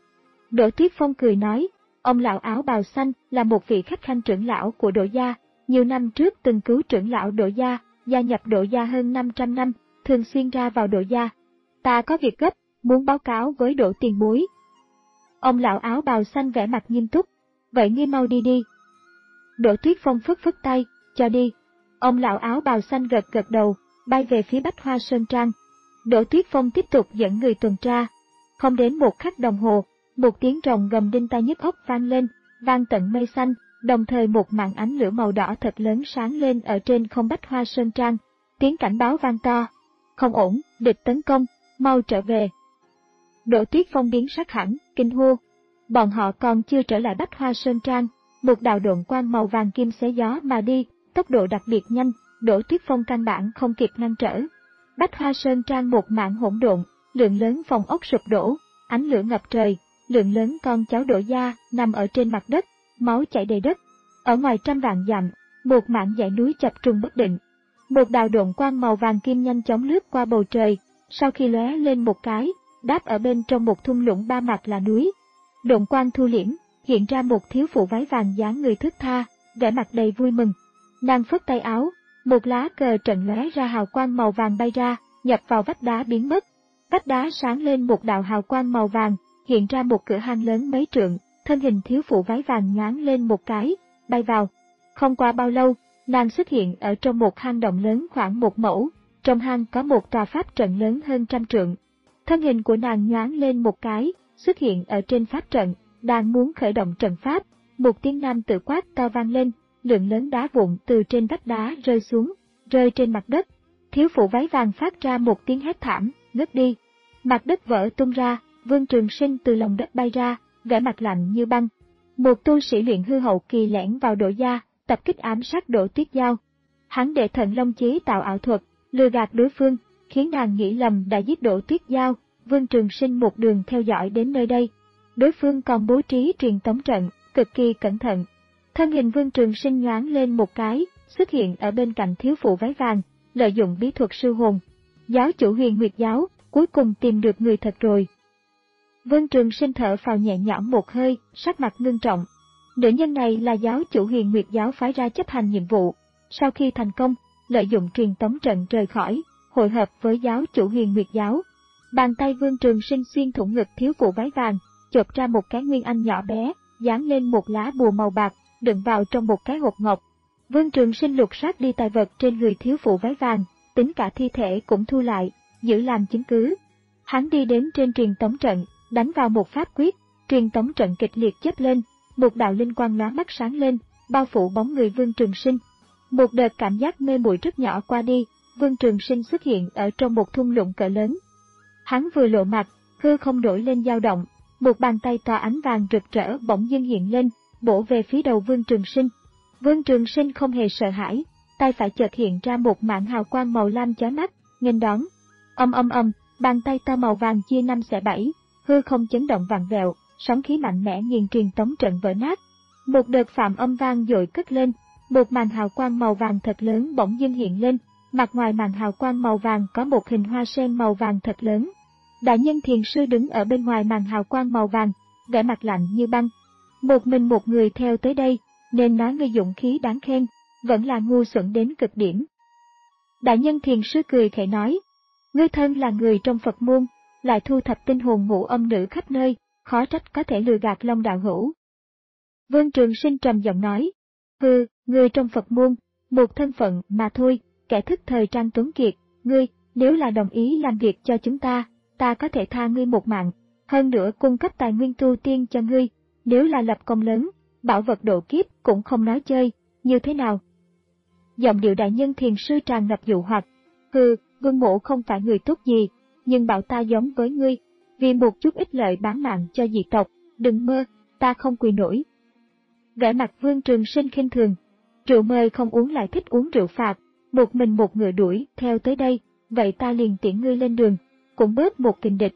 A: Đỗ Tuyết Phong cười nói, ông lão áo bào xanh là một vị khách khanh trưởng lão của Đỗ gia, nhiều năm trước từng cứu trưởng lão Đỗ gia, gia nhập Đỗ gia hơn năm trăm năm, thường xuyên ra vào Đỗ gia. Ta có việc gấp, muốn báo cáo với Đỗ tiền bối. Ông lão áo bào xanh vẻ mặt nghiêm túc, vậy ngươi mau đi đi. Đỗ Tuyết Phong phất phất tay, cho đi. Ông lão áo bào xanh gật gật đầu, bay về phía Bách Hoa Sơn Trang. Đỗ Tuyết Phong tiếp tục dẫn người tuần tra. Không đến một khắc đồng hồ, một tiếng rồng gầm đinh tai nhức óc vang lên, vang tận mây xanh, đồng thời một màn ánh lửa màu đỏ thật lớn sáng lên ở trên không Bách Hoa Sơn Trang. Tiếng cảnh báo vang to, không ổn, địch tấn công, mau trở về. Đỗ Tuyết Phong biến sắc hẳn, kinh hô. Bọn họ còn chưa trở lại Bách Hoa Sơn Trang, một đạo độn quang màu vàng kim xé gió mà đi, tốc độ đặc biệt nhanh, Đỗ Tuyết Phong căn bản không kịp ngăn trở. Bách Hoa Sơn Trang một mảng hỗn độn, lượng lớn phòng ốc sụp đổ, ánh lửa ngập trời, lượng lớn con cháu Đỗ gia nằm ở trên mặt đất, máu chảy đầy đất. Ở ngoài trăm vạn dặm, một mảng dãy núi chập trùng bất định. Một đạo độn quang màu vàng kim nhanh chóng lướt qua bầu trời, sau khi lóe lên một cái, đáp ở bên trong một thung lũng ba mặt là núi. Độn quang thu liễm, hiện ra một thiếu phụ váy vàng dáng người thướt tha, vẻ mặt đầy vui mừng. Nàng phất tay áo, một lá cờ trận lóe ra hào quang màu vàng bay ra, nhập vào vách đá biến mất. Vách đá sáng lên một đạo hào quang màu vàng, hiện ra một cửa hang lớn mấy trượng, thân hình thiếu phụ váy vàng nhoáng lên một cái, bay vào. Không qua bao lâu, nàng xuất hiện ở trong một hang động lớn khoảng một mẫu, trong hang có một tòa pháp trận lớn hơn trăm trượng. Thân hình của nàng nhoáng lên một cái, xuất hiện ở trên pháp trận, đang muốn khởi động trận pháp, một tiếng nam tự quát to vang lên, lượng lớn đá vụn từ trên vách đá rơi xuống, rơi trên mặt đất. Thiếu phụ váy vàng phát ra một tiếng hét thảm, ngất đi. Mặt đất vỡ tung ra, Vương Trường Sinh từ lòng đất bay ra, vẻ mặt lạnh như băng. Một tu sĩ luyện hư hậu kỳ lẻn vào Đỗ gia, tập kích ám sát Đỗ Tuyết Giao. Hắn để Thần Long chế tạo ảo thuật, lừa gạt đối phương, khiến nàng nghĩ lầm đã giết Đỗ Tuyết Giao. Vương Trường Sinh một đường theo dõi đến nơi đây. Đối phương còn bố trí truyền tống trận, cực kỳ cẩn thận. Thân hình Vương Trường Sinh nhoáng lên một cái, xuất hiện ở bên cạnh thiếu phụ váy vàng, lợi dụng bí thuật sư hồn. Giáo chủ Huyền Nguyệt giáo, cuối cùng tìm được người thật rồi. Vương Trường Sinh thở phào nhẹ nhõm một hơi, sắc mặt ngưng trọng. Nữ nhân này là giáo chủ Huyền Nguyệt giáo phái ra chấp hành nhiệm vụ. Sau khi thành công, lợi dụng truyền tống trận rời khỏi, hội hợp với giáo chủ Huyền Nguyệt giáo. Bàn tay Vương Trường Sinh xuyên thủng ngực thiếu phụ váy vàng, chộp ra một cái nguyên anh nhỏ bé, dán lên một lá bùa màu bạc, đựng vào trong một cái hộp ngọc. Vương Trường Sinh lục soát đi tài vật trên người thiếu phụ váy vàng, tính cả thi thể cũng thu lại, giữ làm chứng cứ. Hắn đi đến trên truyền tống trận, đánh vào một pháp quyết, truyền tống trận kịch liệt chớp lên, một đạo linh quang lóa mắt sáng lên, bao phủ bóng người Vương Trường Sinh. Một đợt cảm giác mê muội rất nhỏ qua đi, Vương Trường Sinh xuất hiện ở trong một thung lũng cỡ lớn. Hắn vừa lộ mặt, hư không nổi lên dao động, một bàn tay to ánh vàng rực rỡ bỗng dưng hiện lên, bổ về phía đầu Vương Trường Sinh. Vương Trường Sinh không hề sợ hãi, tay phải chợt hiện ra một mảng hào quang màu lam chói mắt, nghênh đón. Ầm ầm ầm, bàn tay to màu vàng chia năm xẻ bảy, hư không chấn động vặn vẹo, sóng khí mạnh mẽ nghiền truyền tống trận vỡ nát. Một đợt phạm âm vang dội cất lên, một màn hào quang màu vàng thật lớn bỗng dưng hiện lên, mặt ngoài màn hào quang màu vàng có một hình hoa sen màu vàng thật lớn. Đại nhân thiền sư đứng ở bên ngoài màn hào quang màu vàng, vẻ mặt lạnh như băng. Một mình một người theo tới đây, nên nói ngươi dụng khí đáng khen, vẫn là ngu xuẩn đến cực điểm. Đại nhân thiền sư cười khẽ nói, ngươi thân là người trong Phật môn, lại thu thập tinh hồn ngũ âm nữ khắp nơi, khó trách có thể lừa gạt Long đạo hữu. Vương Trường Sinh trầm giọng nói, hừ, người trong Phật môn, một thân phận mà thôi, kẻ thức thời trang tuấn kiệt, ngươi, nếu là đồng ý làm việc cho chúng ta, ta có thể tha ngươi một mạng, hơn nữa cung cấp tài nguyên tu tiên cho ngươi, nếu là lập công lớn, bảo vật độ kiếp cũng không nói chơi, như thế nào? Giọng điệu đại nhân thiền sư tràn ngập dụ hoặc, hừ, Vương mộ không phải người tốt gì, nhưng bảo ta giống với ngươi, vì một chút ích lợi bán mạng cho dị tộc, đừng mơ, ta không quỳ nổi. Vẻ mặt Vương Trường Sinh khinh thường, rượu mời không uống lại thích uống rượu phạt, một mình một ngựa đuổi theo tới đây, vậy ta liền tiễn ngươi lên đường, cũng bớt một kình địch.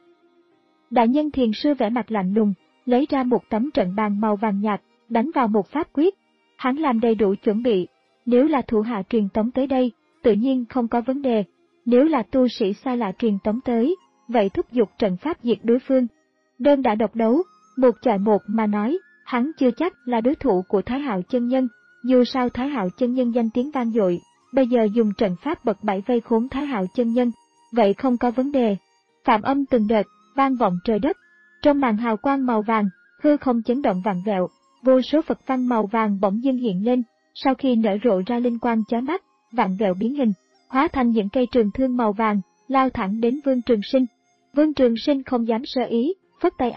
A: Đại nhân thiền sư vẻ mặt lạnh lùng, lấy ra một tấm trận bàn màu vàng nhạt, đánh vào một pháp quyết. Hắn làm đầy đủ chuẩn bị, nếu là thủ hạ truyền tống tới đây, tự nhiên không có vấn đề. Nếu là tu sĩ xa lạ truyền tống tới, vậy thúc giục trận pháp diệt đối phương. Đơn đã độc đấu, một chọi một mà nói, hắn chưa chắc là đối thủ của Thái Hạo chân nhân. Dù sao Thái Hạo chân nhân danh tiếng vang dội, bây giờ dùng trận pháp bậc bảy vây khốn Thái Hạo chân nhân, vậy không có vấn đề. Phạm âm từng đợt, vang vọng trời đất. Trong màn hào quang màu vàng, hư không chấn động vặn vẹo, vô số Phật văn màu vàng bỗng dưng hiện lên, sau khi nở rộ ra linh quang chói mắt, vặn vẹo biến hình, hóa thành những cây trường thương màu vàng, lao thẳng đến Vương Trường Sinh. Vương Trường Sinh không dám sơ ý, phất tay áo,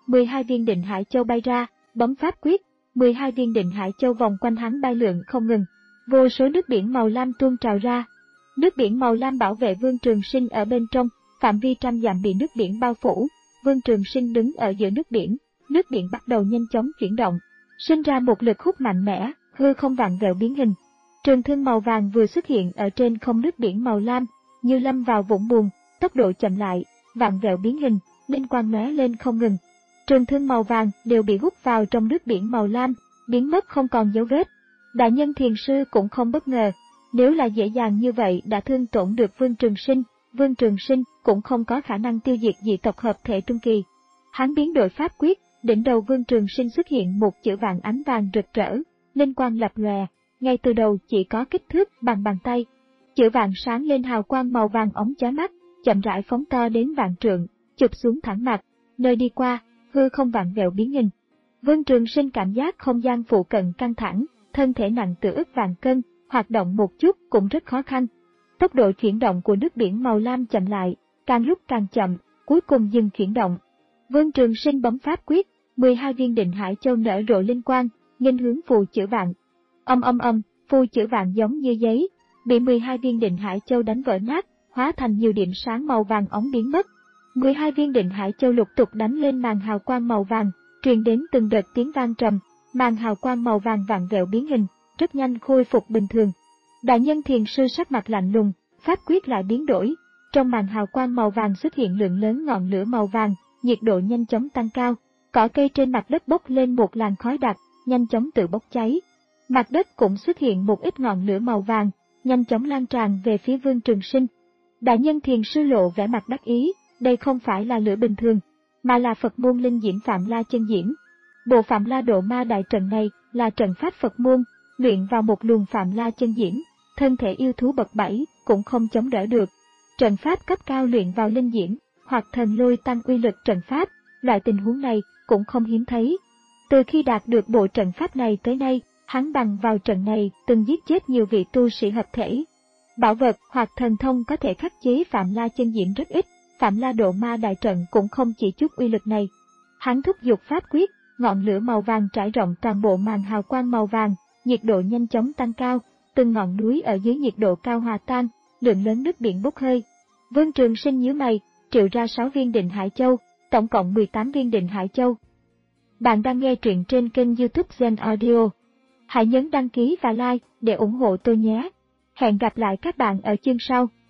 A: mười hai viên định hải châu bay ra, bấm pháp quyết, mười hai viên định hải châu vòng quanh hắn bay lượn không ngừng. Vô số nước biển màu lam tuôn trào ra. Nước biển màu lam bảo vệ Vương Trường Sinh ở bên trong, phạm vi trăm dặm bị nước biển bao phủ. Vương Trường Sinh đứng ở giữa nước biển, nước biển bắt đầu nhanh chóng chuyển động, sinh ra một lực hút mạnh mẽ, hư không vặn vẹo biến hình. Trường thương màu vàng vừa xuất hiện ở trên không nước biển màu lam, như lâm vào vũng bùn, tốc độ chậm lại, vặn vẹo biến hình, linh quang lóe lên không ngừng. Trường thương màu vàng đều bị hút vào trong nước biển màu lam, biến mất không còn dấu vết. Đại nhân thiền sư cũng không bất ngờ, nếu là dễ dàng như vậy đã thương tổn được Vương Trường Sinh, Vương Trường Sinh cũng không có khả năng tiêu diệt dị tộc hợp thể trung kỳ. Hắn biến đổi pháp quyết, đỉnh đầu Vương Trường Sinh xuất hiện một chữ vàng ánh vàng rực rỡ, linh quang lập lòe, ngay từ đầu chỉ có kích thước bằng bàn tay. Chữ vàng sáng lên hào quang màu vàng óng chói mắt, chậm rãi phóng to đến vạn trượng, chụp xuống thẳng mặt, nơi đi qua, hư không vặn vẹo biến hình. Vương Trường Sinh cảm giác không gian phụ cận căng thẳng, thân thể nặng từ ức vạn cân, hoạt động một chút cũng rất khó khăn. Tốc độ chuyển động của nước biển màu lam chậm lại, càng lúc càng chậm, cuối cùng dừng chuyển động. Vương Trường Sinh bấm pháp quyết, mười hai viên định hải châu nở rộ linh quang, nghênh hướng phù chữ vạn. Âm âm âm, phù chữ vạn giống như giấy, bị mười hai viên định hải châu đánh vỡ nát, hóa thành nhiều điểm sáng màu vàng óng biến mất. mười hai viên định hải châu lục tục đánh lên màn hào quang màu vàng, truyền đến từng đợt tiếng vang trầm, màn hào quang màu vàng vặn vẹo biến hình, rất nhanh khôi phục bình thường. Đại nhân thiền sư sắc mặt lạnh lùng, pháp quyết lại biến đổi, trong màn hào quang màu vàng xuất hiện lượng lớn ngọn lửa màu vàng, nhiệt độ nhanh chóng tăng cao, cỏ cây trên mặt đất bốc lên một làn khói đặc, nhanh chóng tự bốc cháy. Mặt đất cũng xuất hiện một ít ngọn lửa màu vàng, nhanh chóng lan tràn về phía Vương Trường Sinh. Đại nhân thiền sư lộ vẻ mặt đắc ý, đây không phải là lửa bình thường, mà là Phật môn linh diễm Phạm La chân diễm. Bộ Phạm La độ ma đại trận này là trận pháp Phật môn, luyện vào một luồng Phạm La chân diễm, thân thể yêu thú bậc bảy cũng không chống đỡ được. Trận pháp cấp cao luyện vào linh diễm, hoặc thần lôi tăng uy lực trận pháp, loại tình huống này cũng không hiếm thấy. Từ khi đạt được bộ trận pháp này tới nay, hắn bằng vào trận này từng giết chết nhiều vị tu sĩ hợp thể. Bảo vật hoặc thần thông có thể khắc chế Phạm La chân diễm rất ít, Phạm La độ ma đại trận cũng không chỉ chút uy lực này. Hắn thúc giục pháp quyết, ngọn lửa màu vàng trải rộng toàn bộ màn hào quang màu vàng, nhiệt độ nhanh chóng tăng cao, từng ngọn núi ở dưới nhiệt độ cao hòa tan, lượng lớn nước biển bốc hơi. Vương Trường Sinh nhíu mày, triệu ra sáu viên định hải châu, tổng cộng mười tám viên định hải châu. Bạn đang nghe truyện trên kênh YouTube Zen Audio. Hãy nhấn đăng ký và like để ủng hộ tôi nhé. Hẹn gặp lại các bạn ở chương sau.